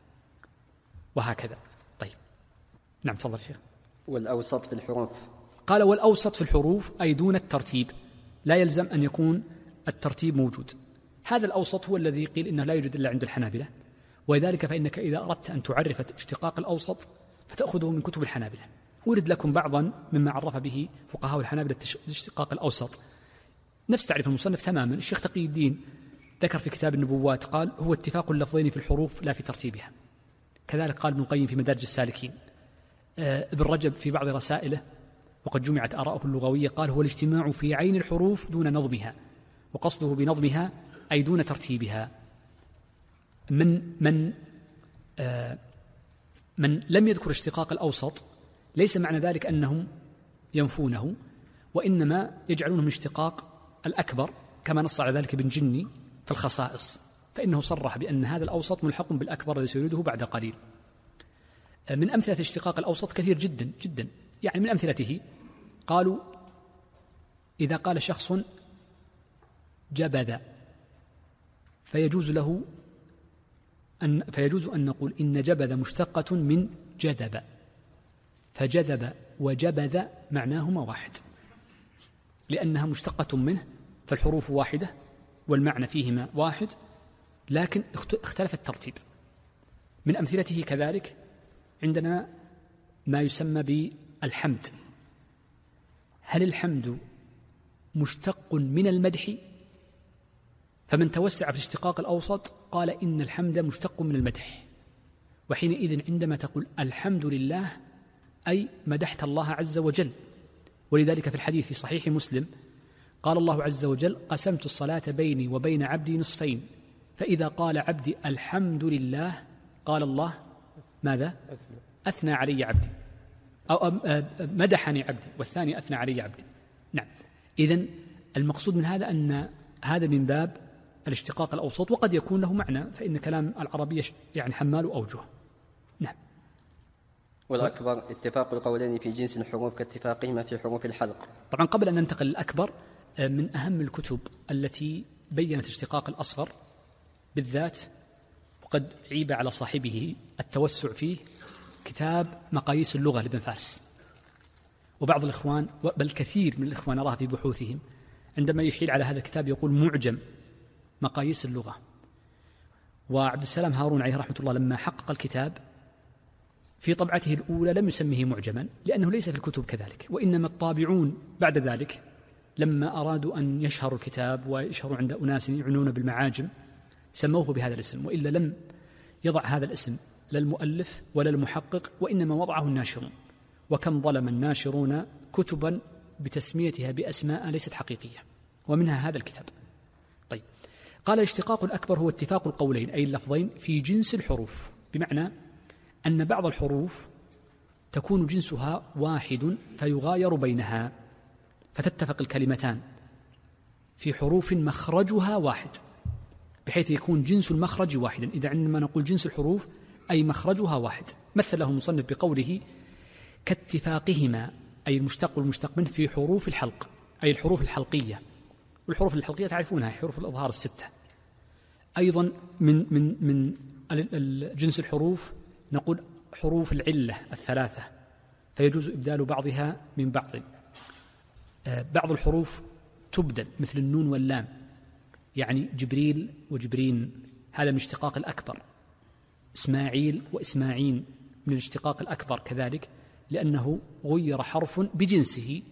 وهكذا. طيب نعم تفضل شيخ. والأوسط في الحروف، قال والأوسط في الحروف أي دون الترتيب، لا يلزم أن يكون الترتيب موجود. هذا الأوسط هو الذي قيل إنه لا يوجد إلا عند الحنابلة، ولذلك فإنك إذا أردت أن تعرف اشتقاق الأوسط فتأخذه من كتب الحنابلة. أورد لكم بعضا مما عرف به فقهاء الحنابلة الاشتقاق الأوسط، نفس تعريف المصنف تماما. الشيخ تقي الدين ذكر في كتاب النبوات قال هو اتفاق اللفظين في الحروف لا في ترتيبها. كذلك قال ابن القيم في مدارج السالكين. ابن رجب في بعض رسائله وقد جمعت آراءه اللغوية قال هو الاجتماع في عين الحروف دون نظمها، وقصده بنظمها أي دون ترتيبها. من لم يذكر اشتقاق الأوسط ليس معنى ذلك أنهم ينفونه، وإنما يجعلونه من اشتقاق الأكبر، كما نص على ذلك ابن جني في الخصائص، فإنه صرح بأن هذا الأوسط ملحق بالأكبر الذي سيريده بعد قليل. من أمثلة اشتقاق الأوسط كثير جدا جدا. يعني من أمثلته قالوا إذا قال شخص جبذ فيجوز أن نقول إن جبذ مشتقة من جذب، فجذب وجبذ معناهما واحد لأنها مشتقة منه، فالحروف واحدة والمعنى فيهما واحد، لكن اختلف الترتيب. من أمثلته كذلك عندنا ما يسمى بالحمد. هل الحمد مشتق من المدح؟ فمن توسع في الاشتقاق الأوسط قال إن الحمد مشتق من المدح، وحينئذ عندما تقول الحمد لله أي مدحت الله عز وجل. ولذلك في الحديث في صحيح مسلم قال الله عز وجل قسمت الصلاة بيني وبين عبدي نصفين، فإذا قال عبدي الحمد لله قال الله ماذا؟ أثنى علي عبدي، أو مدحني عبدي، والثاني أثنى علي عبدي. نعم، إذن المقصود من هذا أن هذا من باب الاشتقاق الأوسط، وقد يكون له معنى، فإن كلام العربية يعني حمال أوجه. نعم. والأكبر اتفاق القولين في جنس الحروف كاتفاقهما في حروف الحلق. طبعا قبل أن ننتقل للأكبر، من أهم الكتب التي بيّنت اشتقاق الأصغر بالذات، وقد عيب على صاحبه التوسع فيه، كتاب مقاييس اللغة لابن فارس. وبعض الإخوان بل كثير من الإخوان أراه في بحوثهم عندما يحيل على هذا الكتاب يقول معجم مقاييس اللغة. وعبد السلام هارون عليه رحمة الله لما حقق الكتاب في طبعته الأولى لم يسميه معجما، لأنه ليس في الكتب كذلك، وإنما الطابعون بعد ذلك لما أرادوا أن يشهروا الكتاب ويشهروا عند أناس يعنون بالمعاجم سموه بهذا الاسم، وإلا لم يضع هذا الاسم لا المؤلف ولا المحقق، وإنما وضعه الناشرون. وكم ظلم الناشرون كتبا بتسميتها بأسماء ليست حقيقية، ومنها هذا الكتاب. طيب، قال الاشتقاق الأكبر هو اتفاق القولين أي اللفظين في جنس الحروف، بمعنى أن بعض الحروف تكون جنسها واحد فيغاير بينها، فتتفق الكلمتان في حروف مخرجها واحد، بحيث يكون جنس المخرج واحدا. إذا عندما نقول جنس الحروف أي مخرجها واحد. مثله المصنف بقوله كاتفاقهما، أي المشتق والمشتق منه في حروف الحلق، أي الحروف الحلقية. والحروف الحلقية تعرفونها، حروف الإظهار الستة. أيضا من جنس الحروف نقول حروف العلة الثلاثة، فيجوز إبدال بعضها من بعض. بعض الحروف تبدل مثل النون واللام، يعني جبريل وجبرين، هذا من الاشتقاق الأكبر. إسماعيل وإسماعين من الاشتقاق الأكبر كذلك، لأنه غير حرف بجنسه.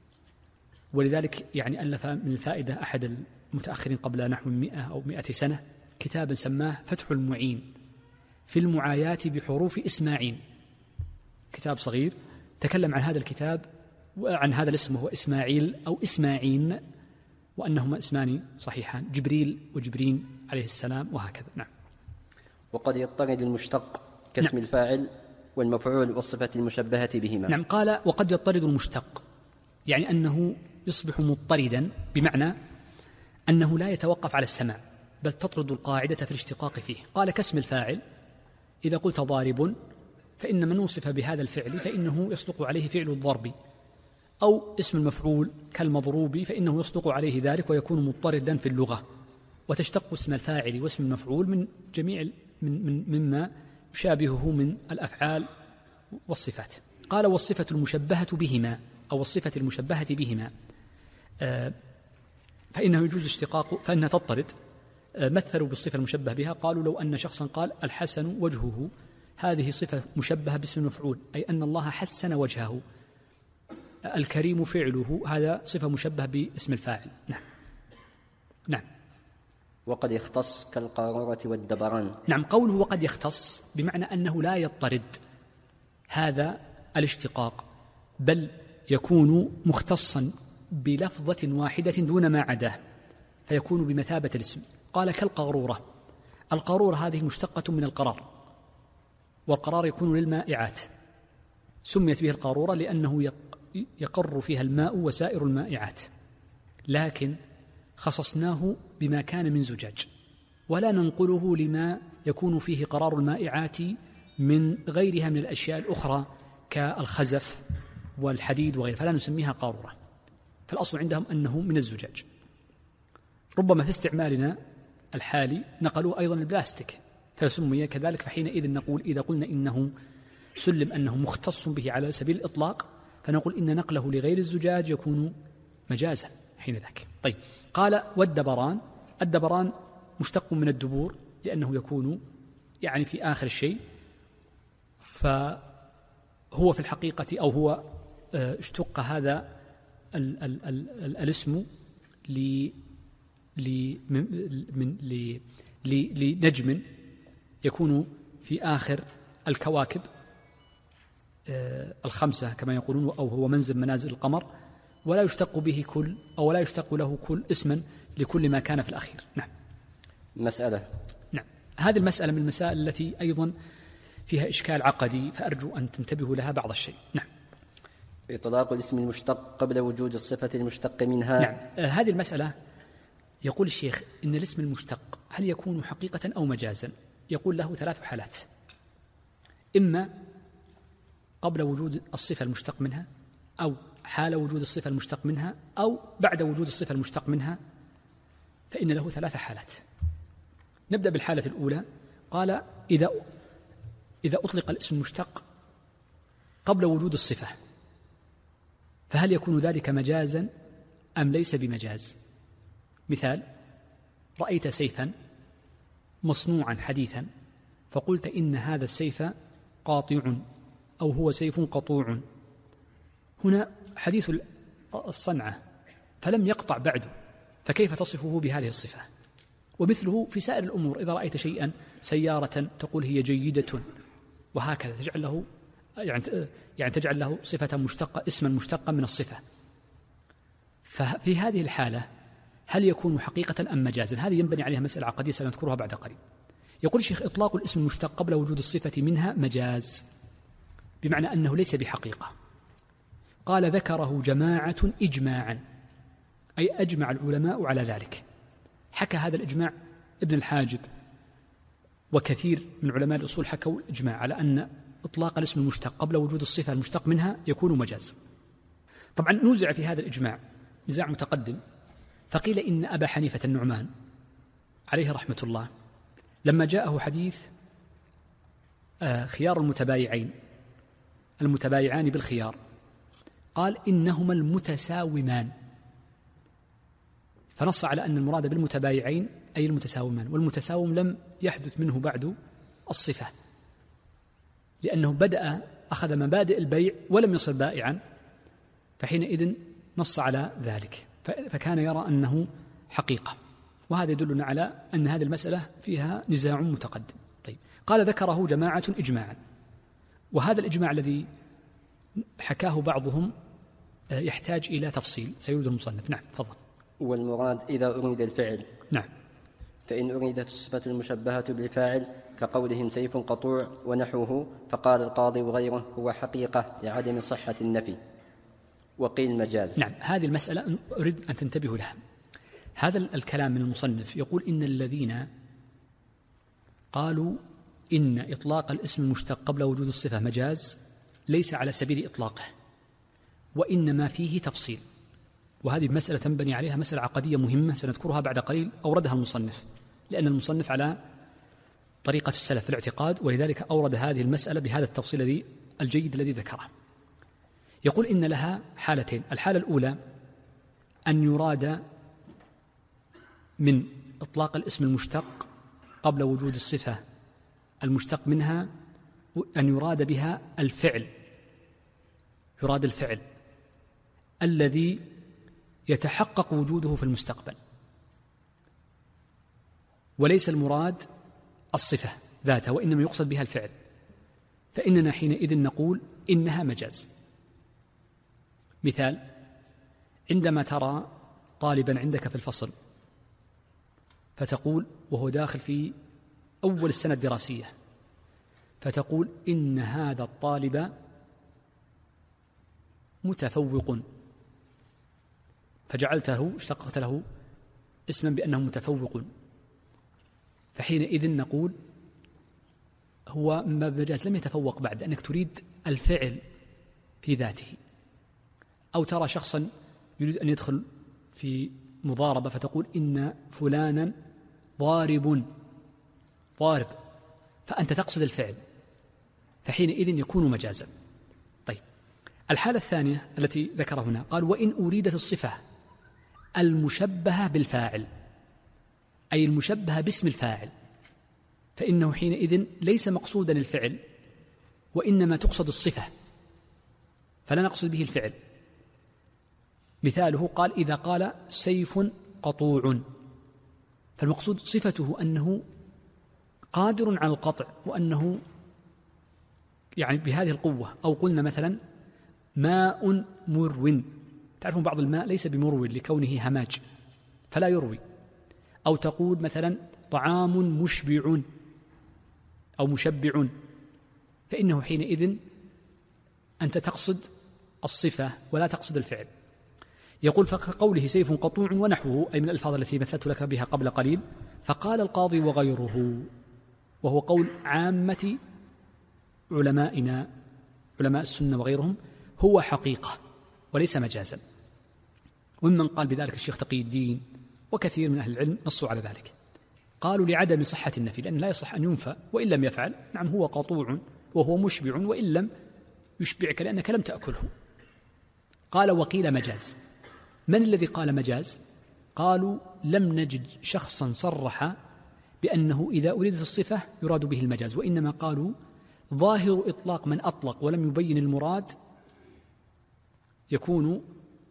ولذلك يعني ألف من الفائدة أحد المتأخرين قبل نحو 100 أو 200 سنة كتابا سماه فتح المعين في المعاياة بحروف إسماعيل، كتاب صغير تكلم عن هذا الكتاب وعن هذا الاسم وهو إسماعيل أو إسماعين، وأنهما اسمان صحيحان، جبريل وجبرين عليه السلام، وهكذا. نعم. وقد يضطرد المشتق كاسم نعم. الفاعل والمفعول والصفة المشبهة بهما. نعم. قال وقد يضطرد المشتق، يعني أنه يصبح مضطردا، بمعنى أنه لا يتوقف على السماع، بل تطرد القاعدة في الاشتقاق فيه. قال كاسم الفاعل، إذا قلت ضارب فإن من وصف بهذا الفعل فإنه يصدق عليه فعل الضرب، أو اسم المفعول كالمضروب فإنه يصدق عليه ذلك ويكون مضطردا في اللغة. وتشتق اسم الفاعل واسم المفعول من جميع مما يشابهه من الأفعال والصفات. قال والصفة المشبهة بهما أو الصفة المشبهة بهما فإنه يجوز اشتقاق، فإنها تضطرد. مثلوا بالصفة المشبه بها، قالوا لو أن شخصا قال الحسن وجهه، هذه صفة مشبهة باسم المفعول، أي أن الله حسن وجهه. الكريم فعله، هذا صفة مشبهة باسم الفاعل. نعم. نعم. وقد يختص كالقارورة والدبران. نعم. قوله وقد يختص بمعنى أنه لا يضطرد هذا الاشتقاق، بل يكون مختصا بلفظة واحدة دون ما عداه، فيكون بمثابة الاسم. قال كالقارورة. القارورة هذه مشتقة من القرار، والقرار يكون للمائعات، سميت به القارورة لأنه يقر فيها الماء وسائر المائعات، لكن خصصناه بما كان من زجاج، ولا ننقله لما يكون فيه قرار المائعات من غيرها من الأشياء الأخرى كالخزف والحديد وغيره، فلا نسميها قارورة. فالأصل عندهم أنه من الزجاج. ربما في استعمالنا الحالي نقلوه أيضا البلاستيك فسمي كذلك، فحينئذ نقول إذا قلنا إنه سلم أنه مختص به على سبيل الإطلاق فنقول إن نقله لغير الزجاج يكون مجازا حين ذاك. طيب. قال والدبران. الدبران مشتق من الدبور لأنه يكون يعني في آخر الشيء، فهو في الحقيقة أو هو اشتق هذا الاسم لنجم يكون في آخر الكواكب الخمسة كما يقولون، أو هو منزل منازل القمر، ولا يشتق به كل أو لا يشتق له كل اسما لكل ما كان في الأخير. نعم. مسألة. نعم. هذه المسألة من المسائل التي أيضا فيها إشكال عقدي، فأرجو أن تنتبهوا لها بعض الشيء. نعم. إطلاق الاسم المشتق قبل وجود الصفة المشتق منها. نعم. هذه المسألة يقول الشيخ إن الاسم المشتق هل يكون حقيقة أو مجازا؟ يقول له 3 حالات: إما قبل وجود الصفة المشتق منها، أو حال وجود الصفة المشتق منها، أو بعد وجود الصفة المشتق منها، فإن له 3 حالات. نبدأ بالحالة الأولى. قال إذا أطلق الاسم المشتق قبل وجود الصفة فهل يكون ذلك مجازا أم ليس بمجاز؟ مثال: رأيت سيفا مصنوعا حديثا فقلت إن هذا السيف قاطع أو هو سيف قطوع. هنا حديث الصنعة فلم يقطع بعد، فكيف تصفه بهذه الصفة؟ ومثله في سائر الأمور، إذا رأيت شيئا سيارة تقول هي جيدة، وهكذا تجعل له يعني تجعل له صفة مشتقة، اسما مشتقا من الصفة. ففي هذه الحالة هل يكون حقيقة أم مجازا؟ هذه ينبني عليها مسألة عقدية سنذكرها بعد قليل. يقول الشيخ: إطلاق الاسم المشتق قبل وجود الصفة منها مجاز، بمعنى أنه ليس بحقيقة. قال: ذكره جماعة إجماعا، أي أجمع العلماء على ذلك. حكى هذا الإجماع ابن الحاجب وكثير من علماء الأصول حكوا الإجماع على أن إطلاق الاسم المشتق قبل وجود الصفة المشتق منها يكون مجاز. طبعا نوزع في هذا الإجماع نزاع متقدم، فقيل إن أبا حنيفة النعمان عليه رحمة الله لما جاءه حديث خيار المتبايعان بالخيار، قال: إنهما المتساومان، فنص على أن المراد بالمتبايعين أي المتساومان، والمتساوم لم يحدث منه بعد الصفة، لأنه أخذ مبادئ البيع ولم يصل بائعا، فحينئذ نص على ذلك، فكان يرى أنه حقيقة. وهذا يدلنا على أن هذه المسألة فيها نزاع متقدم. طيب، قال: ذكره جماعة إجماعا، وهذا الإجماع الذي حكاه بعضهم يحتاج إلى تفصيل سيريد المصنف. نعم، تفضل. والمراد إذا أريد الفعل. نعم. فإن أريدت الصفة المشبهة بالفاعل كقولهم سيف قطوع ونحوه، فقال القاضي وغيره هو حقيقة لعدم صحة النفي، وقيل مجاز. نعم، هذه المسألة أريد أن تنتبهوا لها. هذا الكلام من المصنف يقول: إن الذين قالوا إن إطلاق الاسم المشتق قبل وجود الصفة مجاز ليس على سبيل إطلاقه، وإنما فيه تفصيل. وهذه مسألة تنبني عليها مسألة عقدية مهمة سنذكرها بعد قليل، أوردها المصنف، لأن المصنف على طريقة السلف في الاعتقاد، ولذلك أورد هذه المسألة بهذا التفصيل الجيد الذي ذكره. يقول: إن لها حالتين. الحالة الأولى أن يراد من إطلاق الاسم المشتق قبل وجود الصفة المشتق منها أن يراد بها الفعل، يراد الفعل الذي يتحقق وجوده في المستقبل، وليس المراد الصفة ذاتها، وإنما يقصد بها الفعل، فإننا حينئذ نقول إنها مجاز. مثال: عندما ترى طالبا عندك في الفصل فتقول، وهو داخل في أول السنة الدراسية، فتقول: إن هذا الطالب متفوق، فجعلته اشتققت له اسما بأنه متفوق، فحينئذ نقول هو مجاز، لم يتفوق بعد، أنك تريد الفعل في ذاته. أو ترى شخصا يريد أن يدخل في مضاربة فتقول: إن فلانا ضارب، فأنت تقصد الفعل، فحينئذ يكون مجازا. طيب، الحالة الثانية التي ذكر هنا قال: وإن أريدت الصفة المشبهة بالفاعل، أي المشبهة باسم الفاعل، فإنه حينئذ ليس مقصودا الفعل، وإنما تقصد الصفة، فلا نقصد به الفعل. مثاله قال: إذا قال سيف قطوع، فالمقصود صفته أنه قادر على القطع، وأنه يعني بهذه القوة. أو قلنا مثلا ماء مرو، تعرفون بعض الماء ليس بمرو لكونه هماج فلا يروي. أو تقول مثلا طعام مشبع أو مشبع، فإنه حينئذ أنت تقصد الصفة ولا تقصد الفعل. يقول: فكقوله سيف قطوع ونحوه، أي من الألفاظ التي مثلت لك بها قبل قليل. فقال القاضي وغيره، وهو قول عامة علمائنا علماء السنة وغيرهم، هو حقيقة وليس مجازا. وممن قال بذلك الشيخ تقي الدين وكثير من أهل العلم نصوا على ذلك، قالوا لعدم صحة النفي، لأن لا يصح أن ينفى وإن لم يفعل. نعم، هو قطوع وهو مشبع وإن لم يشبعك لأنك لم تأكله. قال: وقيل مجاز. من الذي قال مجاز؟ قالوا: لم نجد شخصا صرح بأنه إذا أريدت الصفة يراد به المجاز، وإنما قالوا ظاهر إطلاق من أطلق ولم يبين المراد يكون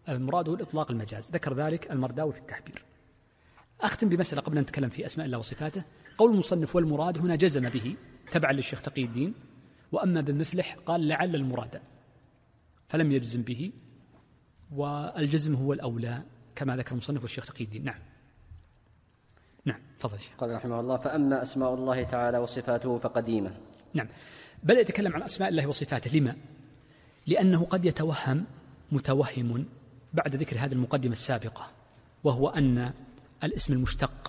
مراده الإطلاق المجاز، ذكر ذلك المرداوي في التحبير. أختم بمسألة قبل أن نتكلم في أسماء الله وصفاته. قول المصنف والمراد هنا جزم به تبعا للشيخ تقي الدين، وأما بن مفلح قال لعل المراد فلم يجزم به، والجزم هو الأولى كما ذكر المصنف والشيخ تقي الدين. نعم تفضل شيخ. قال رحمه الله: فأما أسماء الله تعالى وصفاته فقديمة. نعم، بدأ يتكلم عن أسماء الله وصفاته. لما؟ لأنه قد يتوهم متوهم بعد ذكر هذه المقدمة السابقة، وهو أن الاسم المشتق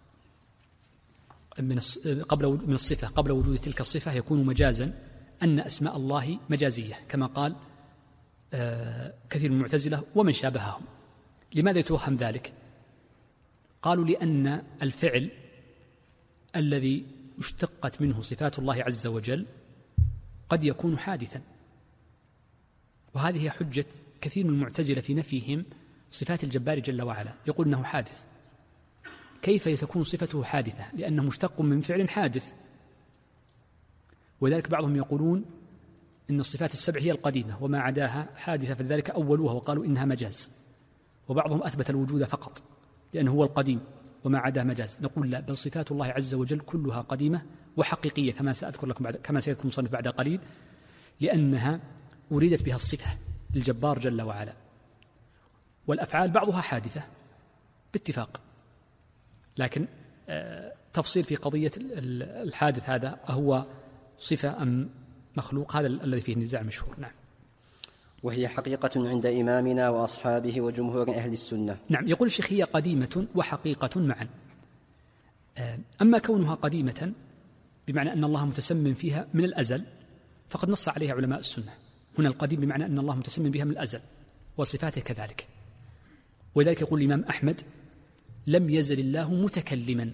من الصفة قبل وجود تلك الصفة يكون مجازا، أن أسماء الله مجازية كما قال كثير من المعتزلة ومن شابههم. لماذا يتوهم ذلك؟ قالوا لأن الفعل الذي اشتقت منه صفات الله عز وجل قد يكون حادثا، وهذه هي حجة كثير من المعتزلة في نفيهم صفات الجبار جل وعلا، يقول أنه حادث. كيف تكون صفته حادثة؟ لأنه مشتق من فعل حادث. ولذلك بعضهم يقولون إن الصفات السبع هي القديمة وما عداها حادثة، فذلك أولوها وقالوا إنها مجاز. وبعضهم أثبت الوجود فقط لأنه هو القديم وما عداه مجاز. نقول لا، بل صفات الله عز وجل كلها قديمة وحقيقية كما سأذكر لكم كما سيذكر المصنف بعد قليل، لأنها أريدت بها الصفة للجبار جل وعلا. والأفعال بعضها حادثة باتفاق، لكن تفصيل في قضية الحادث هذا هو صفة أم مخلوق، هذا الذي فيه النزاع المشهور. نعم. وهي حقيقة عند إمامنا وأصحابه وجمهور أهل السنة. نعم، يقول الشيخ هي قديمة وحقيقة معا. أما كونها قديمة بمعنى أن الله متسمم فيها من الأزل فقد نص عليها علماء السنة. هنا القديم بمعنى أن الله متسمم بها من الأزل وصفاته كذلك. ولذلك يقول الإمام أحمد: لم يزل الله متكلما.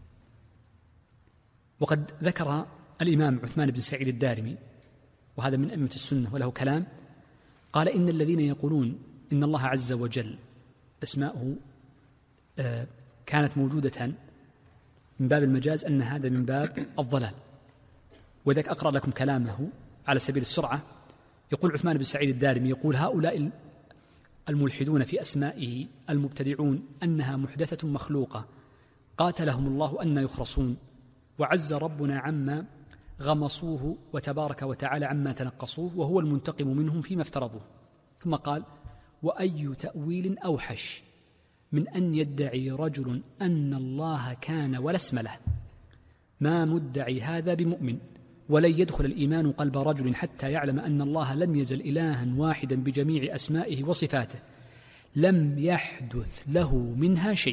وقد ذكر الإمام عثمان بن سعيد الدارمي، وهذا من أئمة السنة وله كلام، قال: إن الذين يقولون إن الله عز وجل أسماؤه كانت موجودة من باب المجاز أن هذا من باب الضلال. وذلك أقرأ لكم كلامه على سبيل السرعة. يقول عثمان بن سعيد الدارمي يقول: هؤلاء الملحدون في أسمائه المبتدعون أنها محدثة مخلوقة قاتلهم الله أن يخرصون، وعز ربنا عما غمصوه وتبارك وتعالى عما تنقصوه، وهو المنتقم منهم فيما افترضوه. ثم قال: وأي تأويل أوحش من أن يدعي رجل أن الله كان ولا اسم له، ما مدعي هذا بمؤمن، ولن يدخل الإيمان قلب رجل حتى يعلم أن الله لم يزل إلها واحدا بجميع أسمائه وصفاته، لم يحدث له منها شيء،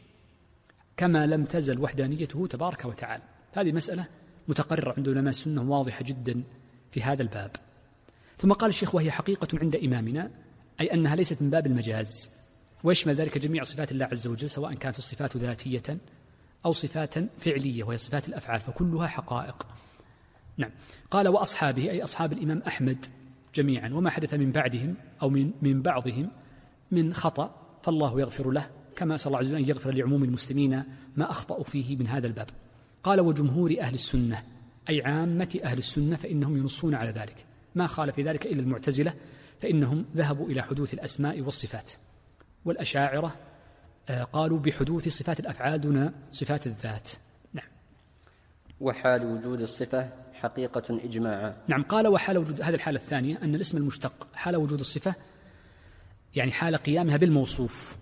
كما لم تزل وحدانيته تبارك وتعالى. هذه مسألة متقررة عند علماء السنة واضحة جدا في هذا الباب. ثم قال الشيخ: وهي حقيقة عند إمامنا، أي أنها ليست من باب المجاز، ويشمل ذلك جميع صفات الله عز وجل، سواء كانت الصفات ذاتية أو صفات فعلية وهي صفات الأفعال، فكلها حقائق. نعم. قال: وأصحابه، أي أصحاب الإمام أحمد جميعا، وما حدث من بعدهم أو من بعضهم من خطأ فالله يغفر له، كما أسأل الله عز وجل أن يغفر لعموم المسلمين ما أخطأوا فيه من هذا الباب. قال: وجمهور أهل السنة، أي عامة أهل السنة، فإنهم ينصون على ذلك، ما خالف في ذلك إلا المعتزلة، فإنهم ذهبوا إلى حدوث الأسماء والصفات. والأشاعرة قالوا بحدوث صفات الأفعال دون صفات الذات. نعم. وحال وجود الصفة حقيقة إجماعا. نعم. قال: وحال وجود، هذه الحالة الثانية، أن الاسم المشتق حال وجود الصفة يعني حال قيامها بالموصوف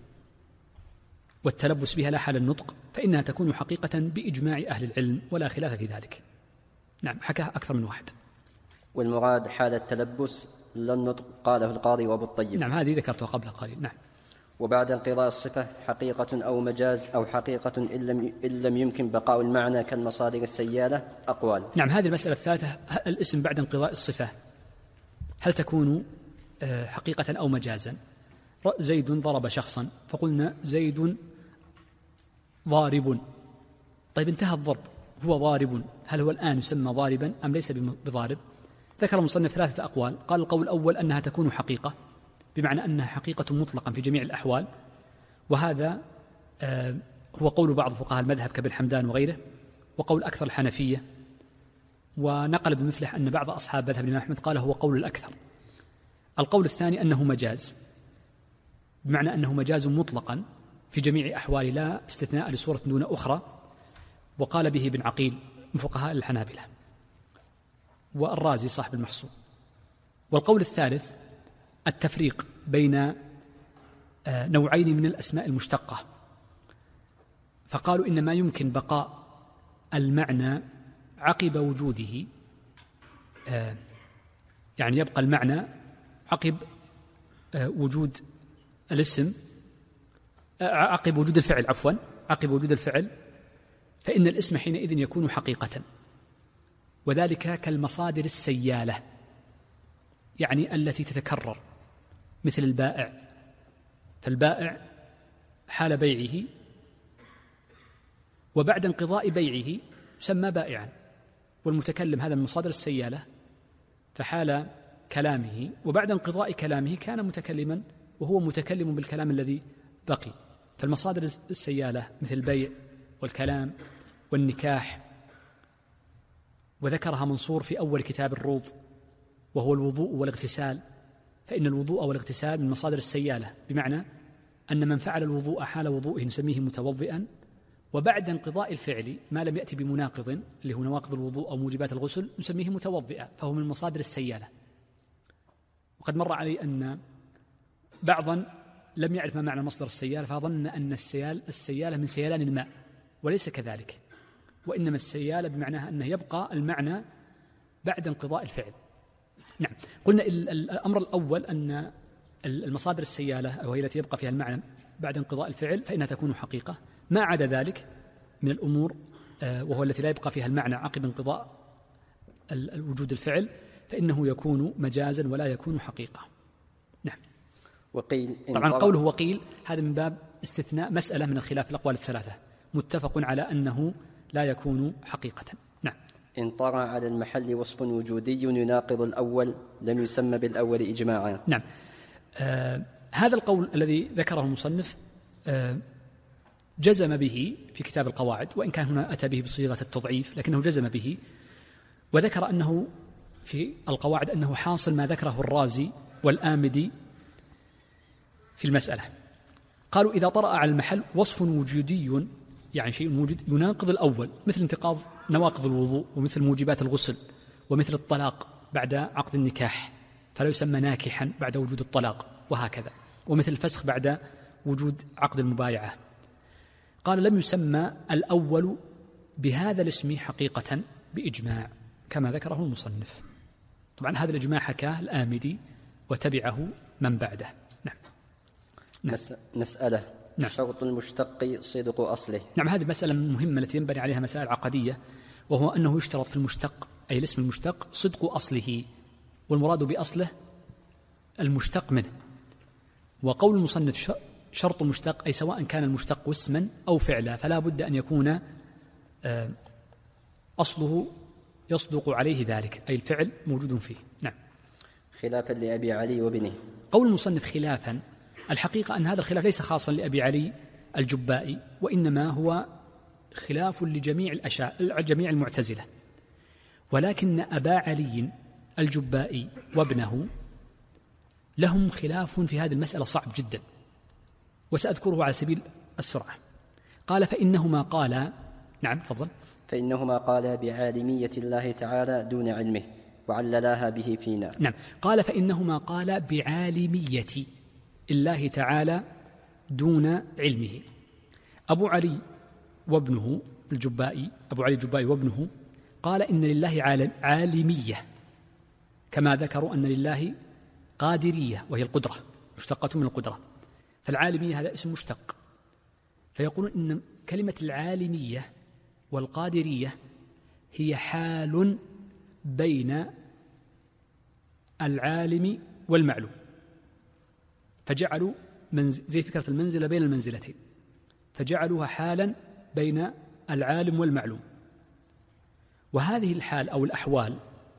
والتلبس بها لا حال النطق، فإنها تكون حقيقة بإجماع أهل العلم ولا خلاف في ذلك. نعم، حكاها أكثر من واحد. والمراد حال التلبس لا النطق، قاله القاضي وابو الطيب. نعم، هذه ذكرتها قبل قليل. نعم. وبعد انقضاء الصفة حقيقة أو مجاز أو حقيقة إن لم يمكن بقاء المعنى كالمصادر السيالة أقوال. نعم. هذه المسألة الثالثة، الاسم بعد انقضاء الصفة هل تكون حقيقة أو مجازا؟ زيد ضرب شخصا فقلنا زيد ضارب، طيب انتهى الضرب، هو ضارب، هل هو الآن يسمى ضاربا أم ليس بضارب؟ ذكر المصنف ثلاثة أقوال. قال: القول الأول أنها تكون حقيقة، بمعنى أنها حقيقة مطلقا في جميع الأحوال، وهذا هو قول بعض فقهاء المذهب كابن حمدان وغيره، وقول أكثر الحنفية. ونقل ابن مفلح أن بعض أصحاب مذهب الإمام أحمد قال هو قول الأكثر. القول الثاني أنه مجاز، بمعنى أنه مجاز مطلقا في جميع أحوال لا استثناء لصورة دون أخرى، وقال به ابن عقيل من فقهاء الحنابلة والرازي صاحب المحصول. والقول الثالث التفريق بين نوعين من الأسماء المشتقة، فقالوا إن ما يمكن بقاء المعنى عقب وجوده، يعني يبقى المعنى عقب وجود الاسم، عقب وجود الفعل، عقب وجود الفعل، فإن الاسم حينئذ يكون حقيقة، وذلك كالمصادر السيالة، يعني التي تتكرر، مثل البائع، فالبائع حال بيعه وبعد انقضاء بيعه يسمى بائعا، والمتكلم هذا من مصادر السيالة، فحال كلامه وبعد انقضاء كلامه كان متكلما وهو متكلم بالكلام الذي بقي. فالمصادر السيالة مثل البيع والكلام والنكاح، وذكرها منصور في أول كتاب الروض، وهو الوضوء والاغتسال، فإن الوضوء والاغتسال من مصادر السيالة، بمعنى أن من فعل الوضوء حال وضوئه نسميه متوضئا، وبعد انقضاء الفعل ما لم يأتي بمناقض اللي هو نواقض الوضوء أو موجبات الغسل نسميه متوضئا، فهو من مصادر السيالة. وقد مر علي أن بعضا لم يعرف ما معنى مصدر السيالة، فظن أن السيالة من سيلان الماء، وليس كذلك، وإنما السيالة بمعناها أنه يبقى المعنى بعد انقضاء الفعل. نعم، قلنا الأمر الأول أن المصادر السيالة وهي التي يبقى فيها المعنى بعد انقضاء الفعل فإنها تكون حقيقة، ما عدا ذلك من الأمور وهو التي لا يبقى فيها المعنى عقب انقضاء وجود الفعل فإنه يكون مجازا ولا يكون حقيقة. نعم. وقيل طبعا قوله وقيل هذا من باب استثناء مسألة من الخلاف الأقوال الثلاثة، متفق على أنه لا يكون حقيقة. نعم. إن طرأ على المحل وصف وجودي يناقض الأول لم يسمى بالأول إجماعا. نعم. هذا القول الذي ذكره المصنف جزم به في كتاب القواعد، وإن كان هنا أتى به بصيغة التضعيف لكنه جزم به، وذكر أنه في القواعد أنه حاصل ما ذكره الرازي والآمدي في المسألة. قالوا إذا طرأ على المحل وصف وجودي، يعني شيء موجود يناقض الأول، مثل انتقاض نواقض الوضوء، ومثل موجبات الغسل، ومثل الطلاق بعد عقد النكاح فلا يسمى ناكحا بعد وجود الطلاق، وهكذا، ومثل الفسخ بعد وجود عقد المبايعة. قال لم يسمى الأول بهذا الاسم حقيقة بإجماع كما ذكره المصنف. طبعا هذا الإجماع حكاه الآمدي وتبعه من بعده. نعم. نعم. مسألة. نعم. شرط المشتق صدق أصله. نعم، هذه مسألة مهمة التي ينبني عليها مسائل عقدية، وهو أنه يشترط في المشتق أي الاسم المشتق صدق أصله، والمراد بأصله المشتق منه. وقول المصنف شرط مشتق أي سواء كان المشتق اسما أو فعلا فلا بد أن يكون أصله يصدق عليه ذلك، أي الفعل موجود فيه. نعم. خلافا لأبي علي وابنه. قول المصنف خلافا، الحقيقة أن هذا الخلاف ليس خاصا لأبي علي الجبائي، وإنما هو خلاف لجميع جميع المعتزلة، ولكن أبا علي الجبائي وابنه لهم خلاف في هذه المسألة صعب جدا، وسأذكره على سبيل السرعة. قال فإنهما قالا، نعم تفضل. فإنهما قالا بعالمية الله تعالى دون علمه وعللاها به فينا. نعم، قال فإنهما قالا بعالمية الله تعالى دون علمه. أبو علي وابنه الجبائي، أبو علي الجبائي وابنه قال إن لله عالمية، كما ذكروا أن لله قادرية وهي القدرة، مشتقة من القدرة، فالعالمية هذا اسم مشتق، فيقولون إن كلمة العالمية والقادرية هي حال بين العالم والمعلوم، فجعلوا زي فكرة المنزلة بين المنزلتين، فجعلوها حالا بين العالم والمعلوم. وهذه الحال أو الأحوال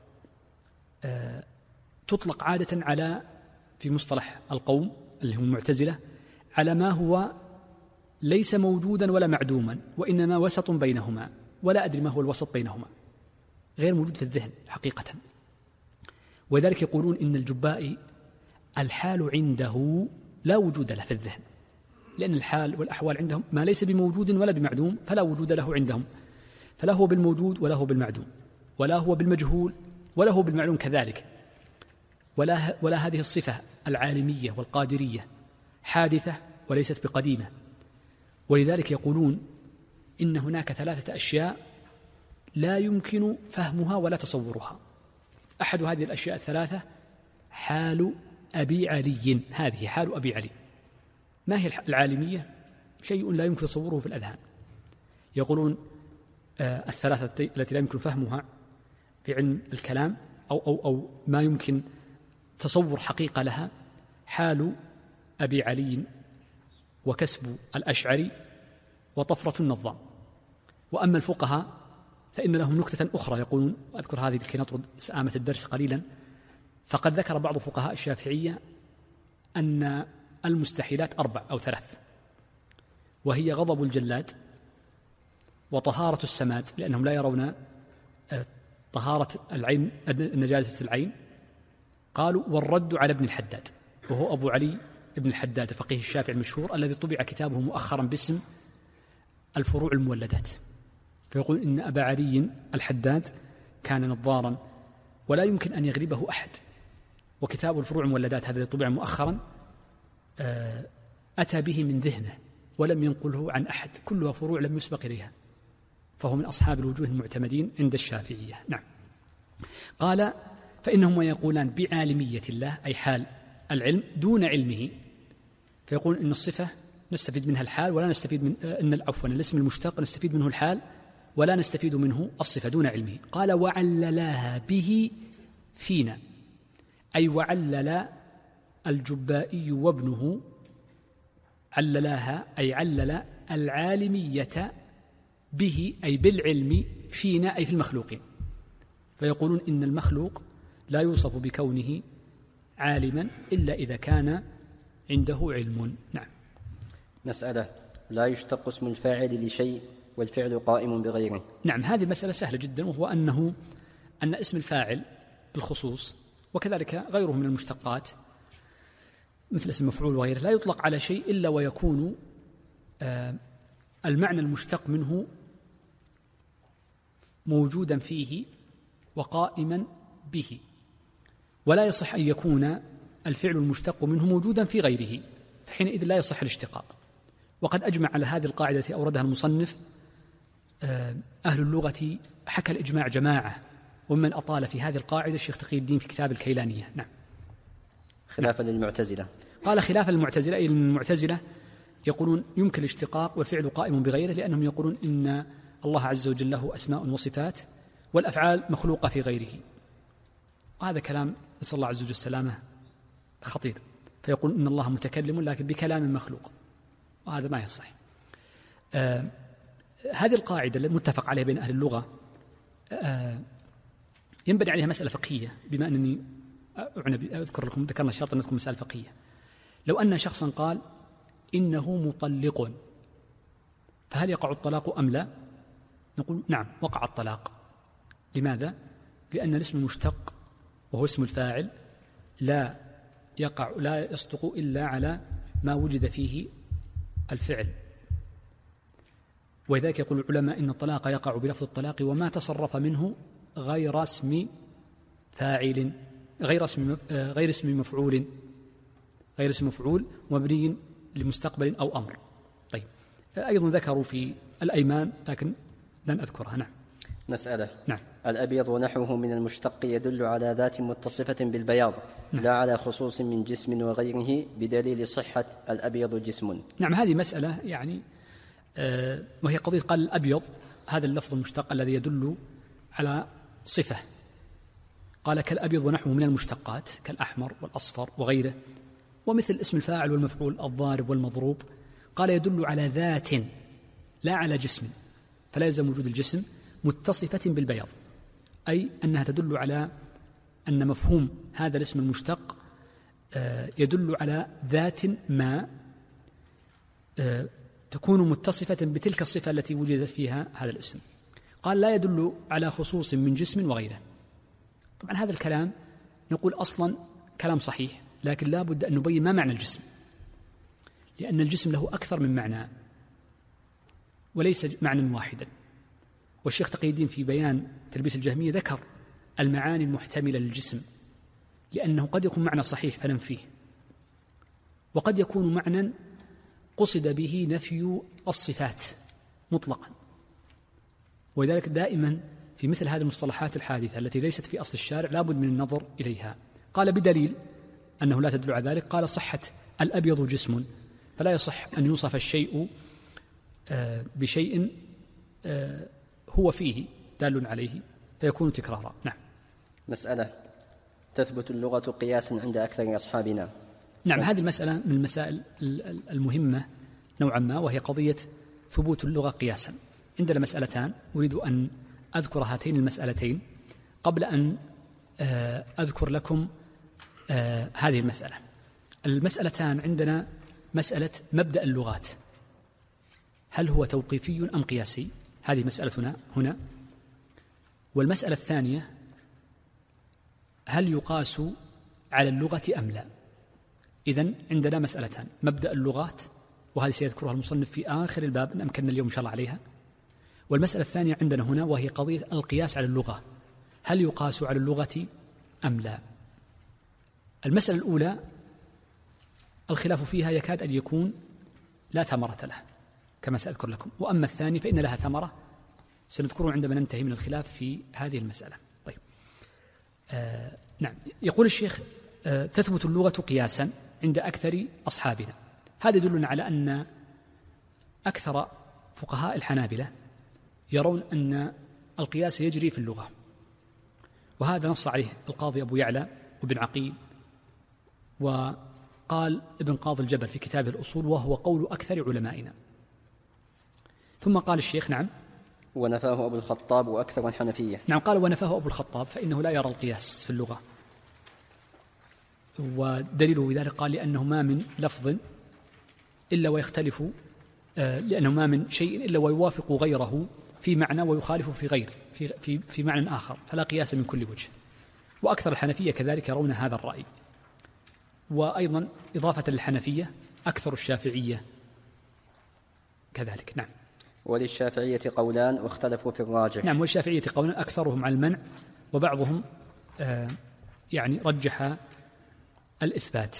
تطلق عادة على في مصطلح القوم اللي هم المعتزلة على ما هو ليس موجودا ولا معدوما، وإنما وسط بينهما، ولا أدري ما هو الوسط بينهما، غير موجود في الذهن حقيقة. ولذلك يقولون إن الجبائي الحال عنده لا وجود له في الذهن، لأن الحال والأحوال عندهم ما ليس بموجود ولا بمعدوم فلا وجود له عندهم، فلا هو بالموجود ولا هو بالمعدوم، ولا هو بالمجهول ولا هو بالمعلوم كذلك، ولا هذه الصفة العالمية والقادرية حادثة وليست بقديمة. ولذلك يقولون إن هناك 3 أشياء لا يمكن فهمها ولا تصورها. أحد هذه الأشياء 3 حال أبي علي، هذه حال أبي علي. ما هي العالمية؟ شيء لا يمكن تصوره في الأذهان. يقولون 3 التي لا يمكن فهمها في علم الكلام أو ما يمكن تصور حقيقة لها: حال أبي علي، وكسب الأشعري، وطفرة النظام. وأما الفقهاء فإن لهم نكتة أخرى يقولون، وأذكر هذه لكي نطرد سآمة الدرس قليلا، فقد ذكر بعض فقهاء الشافعية أن المستحيلات 4 أو 3، وهي غضب الجلاد، وطهارة السماد لأنهم لا يرون طهارة العين نجاسة العين، قالوا والرد على ابن الحداد، وهو أبو علي ابن الحداد فقيه الشافعي المشهور الذي طبع كتابه مؤخرا باسم الفروع المولدات. فيقول إن أبا علي الحداد كان نظارا ولا يمكن أن يغلبه أحد، وكتاب الفروع المولدات هذا الذي طبع مؤخرا أتى به من ذهنه ولم ينقله عن أحد، كلها فروع لم يسبق إليها، فهو من أصحاب الوجوه المعتمدين عند الشافعية. نعم. قال فإنهم يقولان بعالمية الله أي حال العلم دون علمه، فيقول إن الصفة نستفيد منها الحال ولا نستفيد من الاسم المشتق نستفيد منه الحال ولا نستفيد منه الصفة دون علمه. قال وعللاها به فينا، أي وعلل الجبائي وابنه، عللاها أي علل العالمية به أي بالعلم فينا أي في المخلوقين. فيقولون إن المخلوق لا يوصف بكونه عالما إلا إذا كان عنده علم. نعم. مسألة: لا يشتق اسم الفاعل لشيء والفعل قائم بغيره. نعم، هذه مسألة سهلة جدا، وهو أن اسم الفاعل بالخصوص وكذلك غيره من المشتقات مثل اسم المفعول وغيره لا يطلق على شيء إلا ويكون المعنى المشتق منه موجودا فيه وقائما به، ولا يصح أن يكون الفعل المشتق منه موجودا في غيره، فحينئذ لا يصح الاشتقاق. وقد أجمع على هذه القاعدة التي أوردها المصنف أهل اللغة، حكى الإجماع جماعة، ومن أطال في هذه القاعدة الشيخ تقي الدين في كتاب الكيلانية. نعم. خلافا للمعتزلة. قال خلافا للمعتزلة، أي المعتزلة يقولون يمكن الاشتقاق والفعل قائم بغيره، لأنهم يقولون إن الله عز وجل له أسماء وصفات والأفعال مخلوقة في غيره، وهذا كلام نسأل الله عز وجل السلامة خطير. فيقول إن الله متكلم لكن بكلام مخلوق، وهذا ما يصح. هذه القاعدة المتفق عليها بين أهل اللغة ينبني عليها مسألة فقهية، بما أنني أذكر لكم ذكرنا الشرط أن تكون مسألة فقهية. لو أن شخصا قال إنه مطلق، فهل يقع الطلاق أم لا؟ نقول نعم وقع الطلاق. لماذا؟ لأن الاسم المشتق وهو اسم الفاعل لا يصدق إلا على ما وجد فيه الفعل، ولذلك يقول العلماء إن الطلاق يقع بلفظ الطلاق وما تصرف منه غير اسم فاعل، غير اسم مفعول مبني لمستقبل أو أمر. طيب، أيضا ذكروا في الأيمان لكن لن أذكرها. نعم. مسألة: نعم. الأبيض ونحوه من المشتق يدل على ذات متصفة بالبياض، نعم. لا على خصوص من جسم وغيره بدليل صحة الأبيض جسم. نعم، هذه مسألة يعني وهي قضية قال الأبيض هذا اللفظ المشتق الذي يدل على صفة، قال كالأبيض ونحوه من المشتقات كالأحمر والأصفر وغيره، ومثل اسم الفاعل والمفعول الضارب والمضروب، قال يدل على ذات لا على جسم، فلا يلزم وجود الجسم، متصفة بالبياض، أي أنها تدل على أن مفهوم هذا الاسم المشتق يدل على ذات ما تكون متصفة بتلك الصفة التي وجدت فيها هذا الاسم. قال لا يدل على خصوص من جسم وغيره. طبعا هذا الكلام نقول أصلا كلام صحيح، لكن لا بد أن نبين ما معنى الجسم، لأن الجسم له أكثر من معنى وليس معنى واحدا. والشيخ تقي الدين في بيان تلبيس الجهمية ذكر المعاني المحتملة للجسم، لأنه قد يكون معنى صحيح فننفيه، وقد يكون معنى قصد به نفي الصفات مطلقا. ولذلك دائما في مثل هذه المصطلحات الحادثة التي ليست في أصل الشارع لابد من النظر إليها. قال بدليل أنه لا تدل على ذلك، قال صحة الأبيض جسم، فلا يصح أن يوصف الشيء بشيء هو فيه دال عليه فيكون تكرارا. نعم. مسألة: تثبت اللغة قياسا عند أكثر أصحابنا. نعم، هذه المسألة من المسائل المهمة نوعا ما، وهي قضية ثبوت اللغة قياسا. عندنا مسألتان أريد أن أذكر هاتين المسألتين قبل أن أذكر لكم هذه المسألة. المسألتان عندنا مسألة مبدأ اللغات، هل هو توقيفي أم قياسي؟ هذه مسألتنا هنا. والمسألة الثانية: هل يقاس على اللغة أم لا؟ إذن عندنا مسألتان: مبدأ اللغات، وهذه سيذكرها المصنف في آخر الباب إن أمكننا اليوم إن شاء الله عليها. والمسألة الثانية عندنا هنا وهي قضية القياس على اللغة، هل يقاس على اللغة أم لا؟ المسألة الأولى الخلاف فيها يكاد أن يكون لا ثمرة له كما سأذكر لكم، وأما الثاني فإن لها ثمرة سنذكره عندما ننتهي من الخلاف في هذه المسألة. طيب. نعم. يقول الشيخ: تثبت اللغة قياسا عند أكثر أصحابنا. هذا يدلنا على أن أكثر فقهاء الحنابلة يرون أن القياس يجري في اللغة، وهذا نص عليه القاضي أبو يعلى وابن عقيل، وقال ابن قاضي الجبل في كتابه الأصول وهو قول أكثر علمائنا. ثم قال الشيخ: نعم، ونفاه أبو الخطاب وأكثر الحنفية. نعم، قال ونفاه أبو الخطاب فإنه لا يرى القياس في اللغة، ودليله ذلك قال لأنه ما من لفظ إلا ويختلف، لأنه ما من شيء إلا ويوافق غيره في معنى ويخالف في غير في معنى آخر، فلا قياس من كل وجه. وأكثر الحنفية كذلك يرون هذا الرأي. وأيضا إضافة للحنفية أكثر الشافعية كذلك. نعم. وللشافعية قولان واختلفوا في الراجح. نعم، والشافعية قولان أكثرهم على المنع، وبعضهم يعني رجح الإثبات،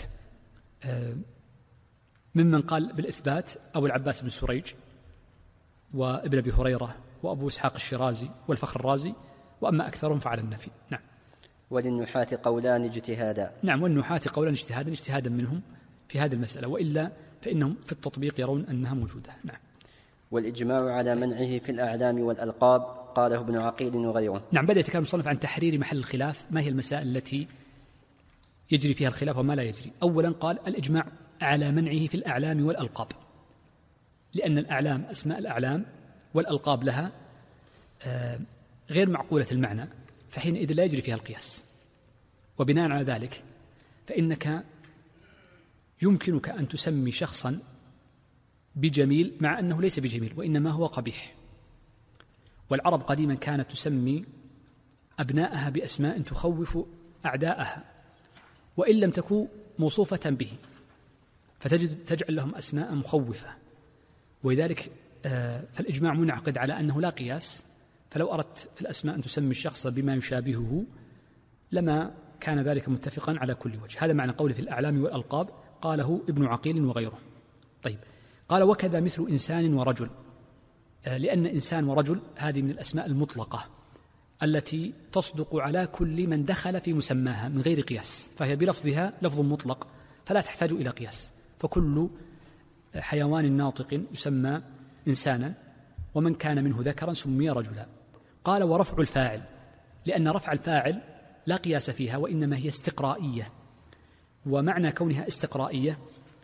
ممن قال بالإثبات أبو العباس بن سريج وابن أبي هريرة وأبو إسحاق الشيرازي والفخر الرازي، وأما أكثرهم فعلى النفي. نعم. وللنحاة قولان اجتهادا. نعم، والنحاة قولان اجتهادا منهم في هذه المسألة، وإلا فإنهم في التطبيق يرون أنها موجودة. نعم. والإجماع على منعه في الأعلام والألقاب قاله ابن عقيل وغيره. نعم، بدأ يتكلم المصنف عن تحرير محل الخلاف، ما هي المسائل التي يجري فيها الخلاف وما لا يجري. أولا قال الإجماع على منعه في الأعلام والألقاب، لأن الأعلام أسماء الأعلام والألقاب لها غير معقولة المعنى، فحينئذ لا يجري فيها القياس. وبناء على ذلك فإنك يمكنك أن تسمي شخصا بجميل مع أنه ليس بجميل وإنما هو قبيح. والعرب قديما كانت تسمي أبناءها بأسماء تخوف أعداءها وإن لم تكن موصوفة به، فتجعل لهم أسماء مخوفة. ولذلك فالإجماع منعقد على أنه لا قياس، فلو أردت في الأسماء أن تسمي الشخص بما يشابهه لما كان ذلك متفقا على كل وجه. هذا معنى قوله في الأعلام والألقاب، قاله ابن عقيل وغيره. طيب، قال وكذا مثل إنسان ورجل، لأن إنسان ورجل هذه من الأسماء المطلقة التي تصدق على كل من دخل في مسماها من غير قياس، فهي بلفظها لفظ مطلق فلا تحتاج إلى قياس، فكل حيوان ناطق يسمى إنسانا، ومن كان منه ذكرا سمي رجلا. قال ورفع الفاعل، لأن رفع الفاعل لا قياس فيها وإنما هي استقرائية. ومعنى كونها استقرائية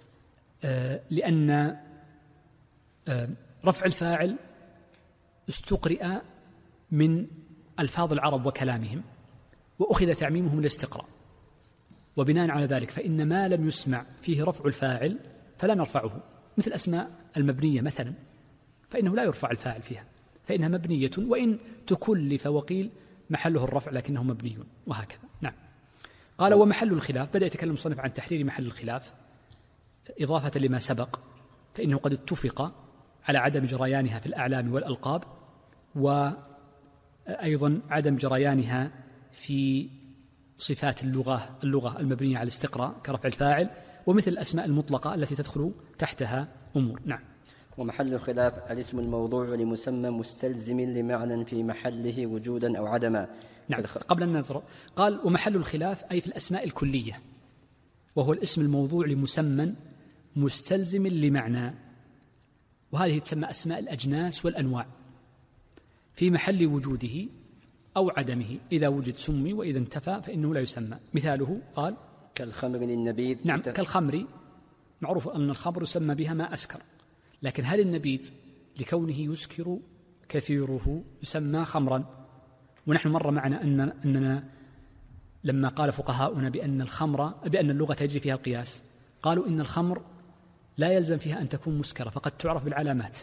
لأن رفع الفاعل استقرئ من ألفاظ العرب وكلامهم، وأخذ تعميمهم الاستقراء، وبناء على ذلك فإن ما لم يسمع فيه رفع الفاعل فلا نرفعه، مثل أسماء المبنية مثلا فإنه لا يرفع الفاعل فيها، فإنها مبنية وإن تكلف وقيل محله الرفع لكنه مبني، وهكذا. نعم. قال ومحل الخلاف، بدأ يتكلم المصنف عن تحرير محل الخلاف، إضافة لما سبق فإنه قد اتفق على عدم جريانها في الأعلام والألقاب، وأيضا عدم جريانها في صفات اللغة المبنية على الاستقراء كرفع الفاعل، ومثل الأسماء المطلقة التي تدخل تحتها أمور. نعم. ومحل الخلاف الاسم الموضوع لمسمى مستلزم لمعنى في محله وجودا أو عدما. نعم. قبل أن ننظر قال ومحل الخلاف أي في الأسماء الكلية، وهو الاسم الموضوع لمسمى مستلزم لمعنى، وهذه تسمى أسماء الأجناس والأنواع في محل وجوده أو عدمه، إذا وجد سمي وإذا انتفى فإنه لا يسمى. مثاله قال كالخمر للنبيذ. نعم. كالخمر معروف أن الخمر يسمى بها ما أسكر، لكن هل النبيذ لكونه يسكر كثيره يسمى خمرا؟ ونحن مر معنا أننا لما قال فقهاؤنا بأن اللغة يجري فيها القياس، قالوا إن الخمر لا يلزم فيها أن تكون مسكرة، فقد تعرف بالعلامات،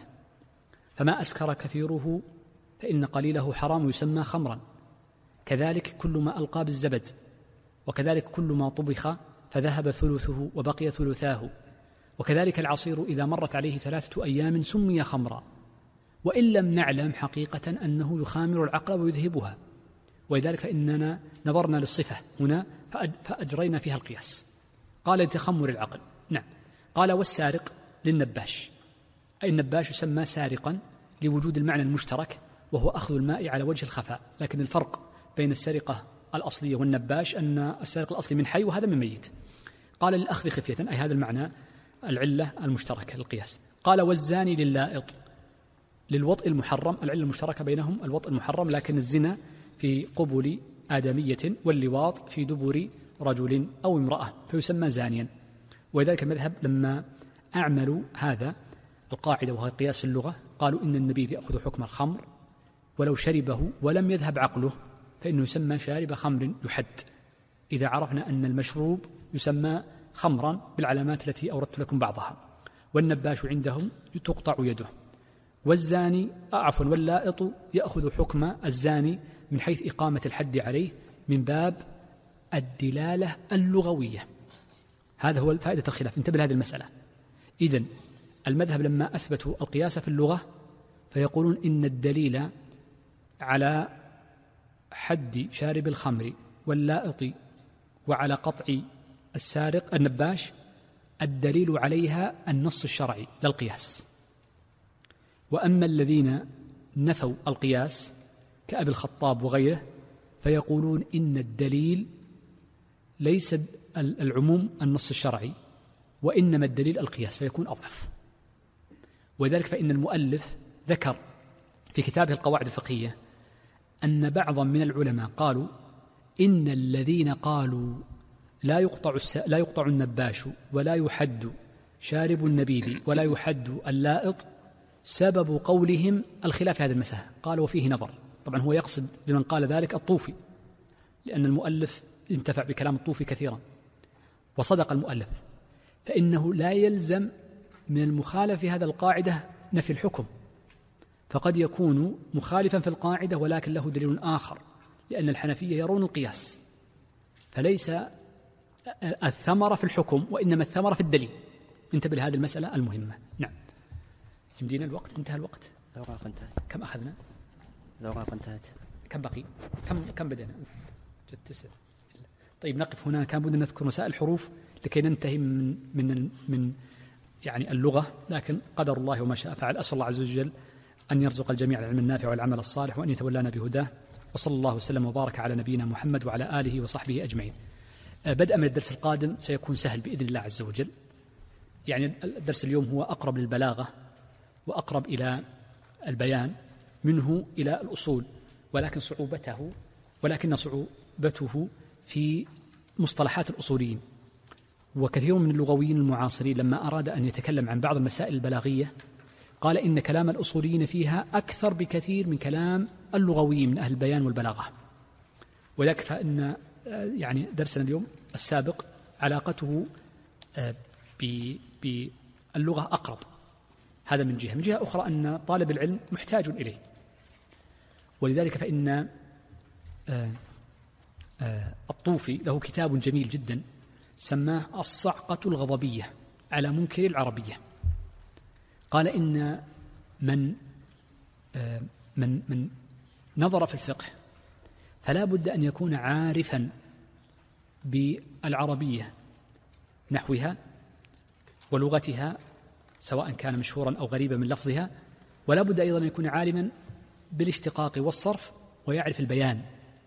فما أسكر كثيره فإن قليله حرام يسمى خمرا. كذلك كل ما ألقى بالزبد، وكذلك كل ما طبخ فذهب ثلثه وبقي ثلثاه، وكذلك العصير إذا مرت عليه 3 أيام سمي خمرا، وإن لم نعلم حقيقة أنه يخامر العقل ويذهبها، ولذلك فإننا نظرنا للصفة هنا فأجرينا فيها القياس. قال لتخمر العقل. نعم. قال والسارق للنباش، أي النباش يسمى سارقا لوجود المعنى المشترك وهو أخذ الماء على وجه الخفاء، لكن الفرق بين السرقة الأصلية والنباش أن السارق الأصلي من حي وهذا من ميت. قال للأخذ خفية، أي هذا المعنى العلة المشتركة للقياس. قال والزاني للائط للوطء المحرم، العلة المشتركة بينهم الوطء المحرم، لكن الزنا في قبل آدمية واللواط في دبر رجل أو امرأة فيسمى زانيا. ولذلك المذهب لما أعملوا هذا القاعدة وهي قياس اللغة قالوا إن النبيذ يأخذ حكم الخمر ولو شربه ولم يذهب عقله فإنه يسمى شارب خمر يحد، إذا عرفنا أن المشروب يسمى خمرا بالعلامات التي أوردت لكم بعضها. والنباش عندهم تقطع يده. والزاني واللائط يأخذ حكم الزاني من حيث إقامة الحد عليه من باب الدلالة اللغوية. هذا هو فائدة الخلاف، انتبه لهذه المسألة. إذن المذهب لما أثبتوا القياس في اللغة فيقولون إن الدليل على حد شارب الخمر واللائط وعلى قطع السارق النباش الدليل عليها النص الشرعي لا القياس. وأما الذين نفوا القياس كأبي الخطاب وغيره فيقولون إن الدليل ليس العموم النص الشرعي وإنما الدليل القياس، فيكون أضعف. وذلك فإن المؤلف ذكر في كتابه القواعد الفقهية أن بعضا من العلماء قالوا إن الذين قالوا لا يقطع النباش ولا يحد شارب النبيذ ولا يحد اللائط سبب قولهم الخلاف في هذه المسألة. قال وفيه نظر. طبعا هو يقصد بمن قال ذلك الطوفي، لأن المؤلف انتفع بكلام الطوفي كثيرا وصدق المؤلف، فإنه لا يلزم من المخالف في هذا القاعدة نفي الحكم، فقد يكون مخالفا في القاعدة ولكن له دليل آخر، لأن الحنفية يرون القياس، فليس الثمرة في الحكم وإنما الثمرة في الدليل. انتبه لهذه المسألة المهمة. نعم. يمدينا الوقت، انتهى الوقت. الأوراق انتهت. كم أخذنا؟ الأوراق انتهت. كم بقي؟ كم بدأنا؟ 9. طيب نقف هنا. كان بدنا نذكر مسائل الحروف لكي ننتهي من يعني اللغة، لكن قدر الله وما شاء فعل. أسأل الله عز وجل أن يرزق الجميع العلم النافع والعمل الصالح وأن يتولانا بهداه، وصلى الله وسلم وبارك على نبينا محمد وعلى آله وصحبه أجمعين. بدءا من الدرس القادم سيكون سهل بإذن الله عز وجل. يعني الدرس اليوم هو أقرب للبلاغة وأقرب إلى البيان منه إلى الأصول، ولكن صعوبته في مصطلحات الأصوليين. وكثير من اللغويين المعاصرين لما أراد أن يتكلم عن بعض المسائل البلاغية قال إن كلام الأصوليين فيها أكثر بكثير من كلام اللغويين من أهل البيان والبلاغة. وذلك فإن يعني درسنا اليوم السابق علاقته باللغة أقرب، هذا من جهة. من جهة أخرى أن طالب العلم محتاج إليه، ولذلك فإن الطوفي له كتاب جميل جدا سماه الصعقة الغضبية على منكر العربية. قال إن من نظر في الفقه فلا بد أن يكون عارفا بالعربية نحوها ولغتها سواء كان مشهورا أو غريبا من لفظها، ولا بد أيضا أن يكون عالما بالاشتقاق والصرف ويعرف البيان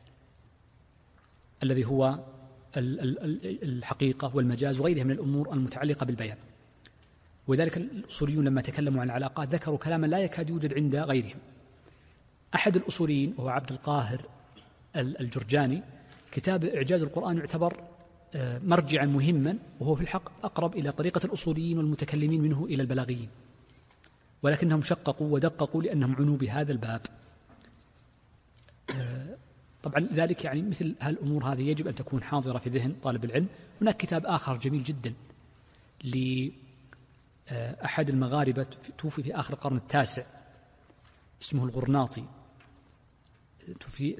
الذي هو الحقيقة والمجاز وغيرها من الأمور المتعلقة بالبيان. وذلك الأصوليون لما تكلموا عن العلاقات ذكروا كلاما لا يكاد يوجد عند غيرهم. أحد الأصوليين وهو عبد القاهر الجرجاني كتاب إعجاز القرآن يعتبر مرجعا مهما، وهو في الحق أقرب إلى طريقة الأصوليين والمتكلمين منه إلى البلاغيين، ولكنهم شققوا ودققوا لأنهم عنوا بهذا الباب. طبعا لذلك يعني مثل هالأمور هذه يجب أن تكون حاضرة في ذهن طالب العلم. هناك كتاب آخر جميل جدا لأحد المغاربة توفي في آخر القرن التاسع اسمه الغرناطي، توفي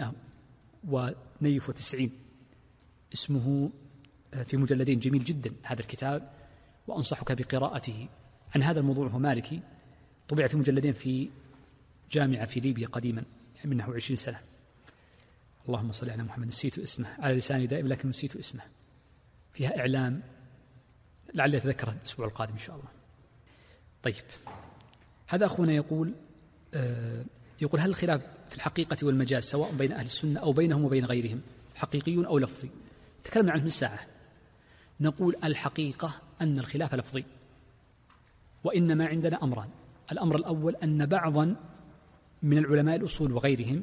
892، اسمه في مجلدين، جميل جدا هذا الكتاب وأنصحك بقراءته. عن هذا الموضوع هو مالكي، طبع في مجلدين في جامعة في ليبيا قديما يعني من نحو 20 سنة. اللهم صل على محمد، نسيت اسمه على لساني دائما لكن نسيت اسمه، فيها إعلام، لعلي أتذكره الأسبوع القادم إن شاء الله. طيب، هذا أخونا يقول هل الخلاف في الحقيقة والمجاز سواء بين أهل السنة أو بينهم وبين غيرهم حقيقي أو لفظي؟ تكلمنا عنه من ساعة. نقول الحقيقة أن الخلاف لفظي، وإنما عندنا أمران. الأمر الأول أن بعضا من العلماء الأصول وغيرهم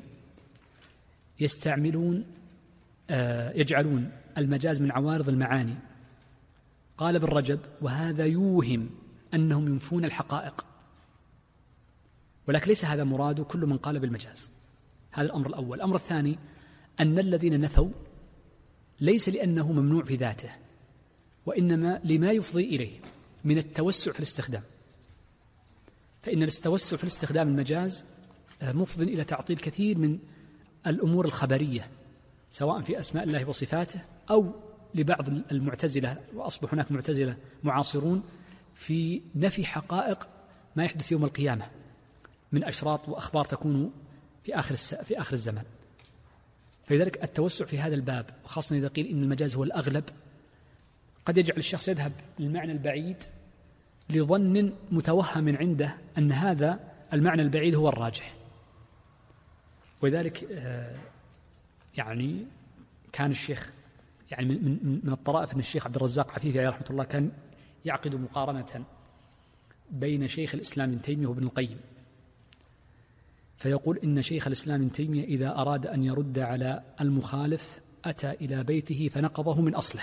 يجعلون المجاز من عوارض المعاني. قال ابن رجب: وهذا يوهم أنهم ينفون الحقائق، ولكن ليس هذا مراد كل من قال بالمجاز. هذا الأمر الأول. الأمر الثاني أن الذين نفوا ليس لأنه ممنوع في ذاته، وإنما لما يفضي إليه من التوسع في الاستخدام، فإن التوسع في الاستخدام المجاز مفض إلى تعطيل كثير من الأمور الخبرية سواء في أسماء الله وصفاته أو لبعض المعتزلة، وأصبح هناك معتزلة معاصرون في نفي حقائق ما يحدث يوم القيامة من أشراط وأخبار تكون في آخر الزمان. فلذلك التوسع في هذا الباب، خاصة إذا قيل إن المجاز هو الأغلب، قد يجعل الشخص يذهب للمعنى البعيد لظن متوهم عنده أن هذا المعنى البعيد هو الراجح. ولذلك يعني كان الشيخ يعني من الطرائف أن الشيخ عبد الرزاق عفيفي عليه رحمة الله كان يعقد مقارنة بين شيخ الإسلام ابن تيمية وابن القيم، فيقول إن شيخ الإسلام ابن تيمية إذا أراد أن يرد على المخالف أتى إلى بيته فنقضه من أصله.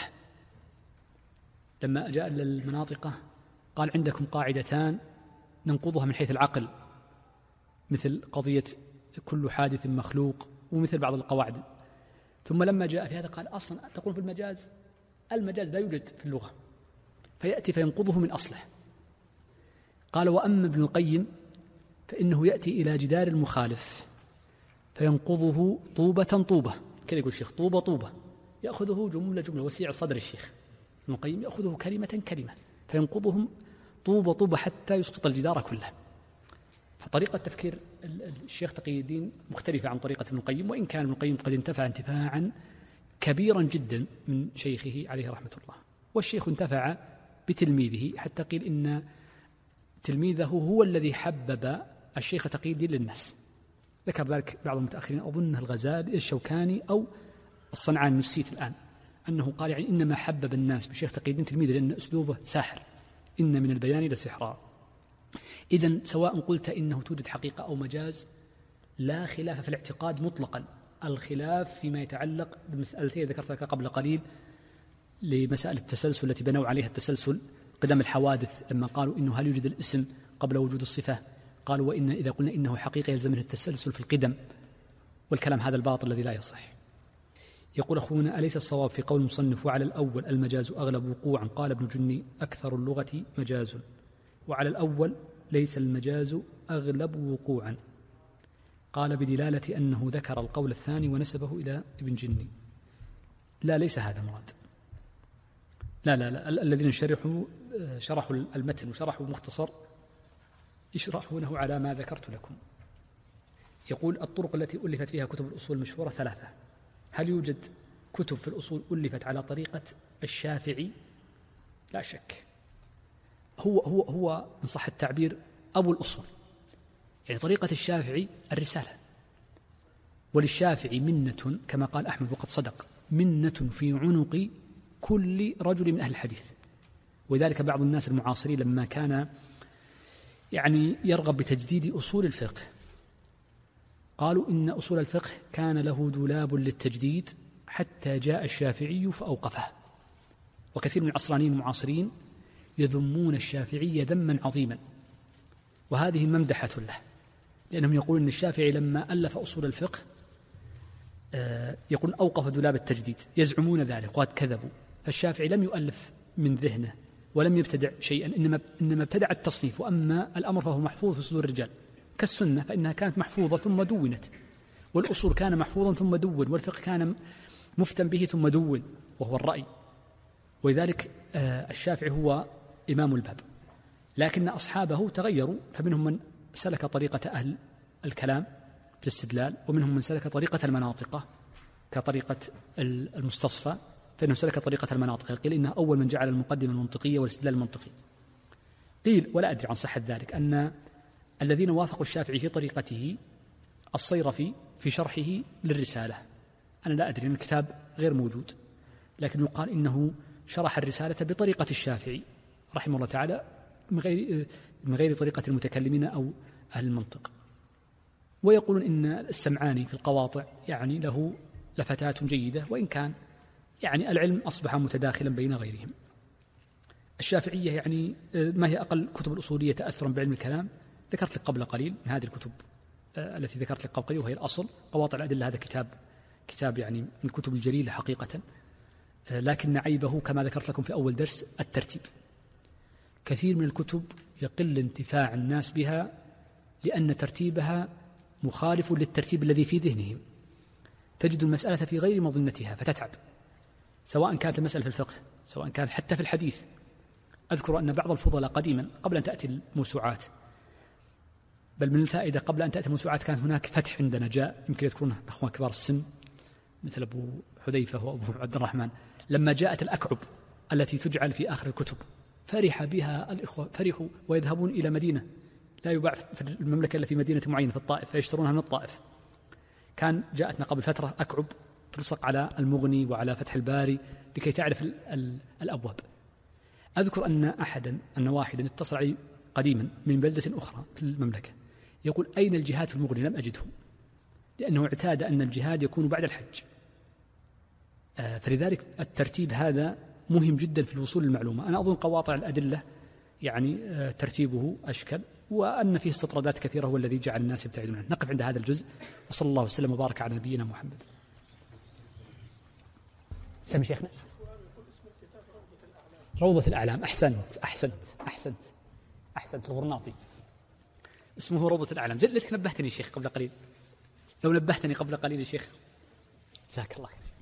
لما جاء للمناطقة قال: عندكم قاعدتان ننقضها من حيث العقل، مثل قضية كل حادث مخلوق ومثل بعض القواعد. ثم لما جاء في هذا قال: أصلا تقول في المجاز لا يوجد في اللغة، فيأتي فينقضه من أصله. قال: وأما ابن القيم فإنه يأتي إلى جدار المخالف فينقضه طوبة طوبة، كذا يقول الشيخ، طوبة طوبة، يأخذه جملة وسيع صدر الشيخ ابن القيم، يأخذه كلمة فينقضهم طوبة طوبة حتى يسقط الجدار كله. فطريقة تفكير الشيخ تقي الدين مختلفة عن طريقة ابن القيم، وإن كان ابن القيم قد انتفع انتفاعا كبيرا جدا من شيخه عليه رحمة الله، والشيخ انتفع بتلميذه حتى قيل إن تلميذه هو الذي حبب الشيخ تقي الدين للناس. ذكر ذلك بعض المتأخرين، أظنه الغزالي الشوكاني أو الصنعاني، نسيت الآن، أنه قال يعني إنما حبب الناس بالشيخ تقي الدين تلميذه لأن أسلوبه ساحر، إن من البيان لسحرا. إذن سواء قلت إنه توجد حقيقة أو مجاز لا خلاف في الاعتقاد مطلقا. الخلاف فيما يتعلق بالمسألتين ذكرتها قبل قليل لمسائل التسلسل التي بنوا عليها التسلسل قدم الحوادث، لما قالوا إنه هل يوجد الاسم قبل وجود الصفة، قالوا وإن إذا قلنا إنه حقيقة يلزم منه التسلسل في القدم، والكلام هذا الباطل الذي لا يصح. يقول أخونا: أليس الصواب في قول المصنف وعلى الأول المجاز أغلب وقوعا؟ قال ابن جني: أكثر اللغة مجاز، وعلى الأول ليس المجاز أغلب وقوعا. قال بدلالة أنه ذكر القول الثاني ونسبه إلى ابن جني. لا، ليس هذا مراد. لا الذين شرحوا المتن وشرحوا مختصر يشرحونه على ما ذكرت لكم. يقول الطرق التي ألفت فيها كتب الأصول المشهورة 3. هل يوجد كتب في الأصول ألفت على طريقة الشافعي؟ لا شك. هو إن صح التعبير أبو الأصول. يعني طريقة الشافعي الرسالة، وللشافعي منة كما قال أحمد وقد صدق، منة في عنق كل رجل من أهل الحديث. وذلك بعض الناس المعاصرين لما كان يعني يرغب بتجديد أصول الفقه قالوا إن أصول الفقه كان له دولاب للتجديد حتى جاء الشافعي فأوقفه. وكثير من العصرانيين المعاصرين يذمون الشافعي ذما عظيما، وهذه ممدحة له، لأنهم يقولون أن الشافعي لما ألف أصول الفقه يقول أوقف دولاب التجديد، يزعمون ذلك وقد كذبوا. فالشافعي لم يؤلف من ذهنه ولم يبتدع شيئا، إنما ابتدع التصنيف. وأما الأمر فهو محفوظ في صدور الرجال كالسنة، فإنها كانت محفوظة ثم دونت، والأصول كان محفوظا ثم دون، والفقه كان مفتن به ثم دون، وهو الرأي. ولذلك الشافعي هو إمام الباب، لكن أصحابه تغيروا، فمنهم من سلك طريقة أهل الكلام في الاستدلال، ومنهم من سلك طريقة المناطقة كطريقة المستصفى، فإنه سلك طريقة المناطق. قيل إنه أول من جعل المقدمة المنطقية والاستدلال المنطقي. قيل ولا أدري عن صحة ذلك أن الذين وافقوا الشافعي في طريقته الصيرفي في شرحه للرسالة، أنا لا أدري أن الكتاب غير موجود، لكن يقال إنه شرح الرسالة بطريقة الشافعي رحمه الله تعالى من غير طريقة المتكلمين أو أهل المنطق. ويقولون إن السمعاني في القواطع يعني له لفتات جيدة، وإن كان يعني العلم أصبح متداخلا بين غيرهم. الشافعية يعني ما هي أقل كتب الأصولية تأثرا بعلم الكلام؟ ذكرت لك قبل قليل من هذه الكتب التي ذكرت لك قبل قليل، وهي الأصل. قواطع الأدلة هذا كتاب يعني من الكتب الجليلة حقيقة، لكن عيبه كما ذكرت لكم في أول درس الترتيب. كثير من الكتب يقل انتفاع الناس بها لأن ترتيبها مخالف للترتيب الذي في ذهنهم. تجد المسألة في غير مظنتها فتتعب، سواء كانت المسألة في الفقه سواء كانت حتى في الحديث. أذكر أن بعض الفضلاء قديما قبل أن تأتي الموسوعات، بل من الفائدة قبل أن تأتي الموسوعات كان هناك فتح عندنا جاء، يمكن يذكرونه أخوان كبار السن مثل أبو حذيفة وأبو عبد الرحمن، لما جاءت الأكعب التي تجعل في آخر الكتب فرح بها الإخوة، فرحوا ويذهبون إلى مدينة لا يباع في المملكة إلا في مدينة معينة في الطائف، فيشترونها من الطائف. كان جاءتنا قبل فترة أكعب تلصق على المغني وعلى فتح الباري لكي تعرف الأبواب. أذكر أن واحدا اتصل علي قديما من بلدة أخرى في المملكة يقول أين الجهاد في المغني؟ لم أجده، لأنه اعتاد أن الجهاد يكون بعد الحج. فلذلك الترتيب هذا مهم جدا في الوصول للمعلومة. أنا أظن قواطع الأدلة يعني ترتيبه أشكل، وأن فيه استطرادات كثيرة هو الذي جعل الناس يبتعدون عنه. نقف عند هذا الجزء، وصلى الله وسلم وبارك على نبينا محمد. سمي شيخنا. روضة الأعلام. أحسنت الغرناطي اسمه روضة الأعلام. ليتك نبهتني يا شيخ قبل قليل، لو نبهتني قبل قليل يا شيخ، جزاك الله خير.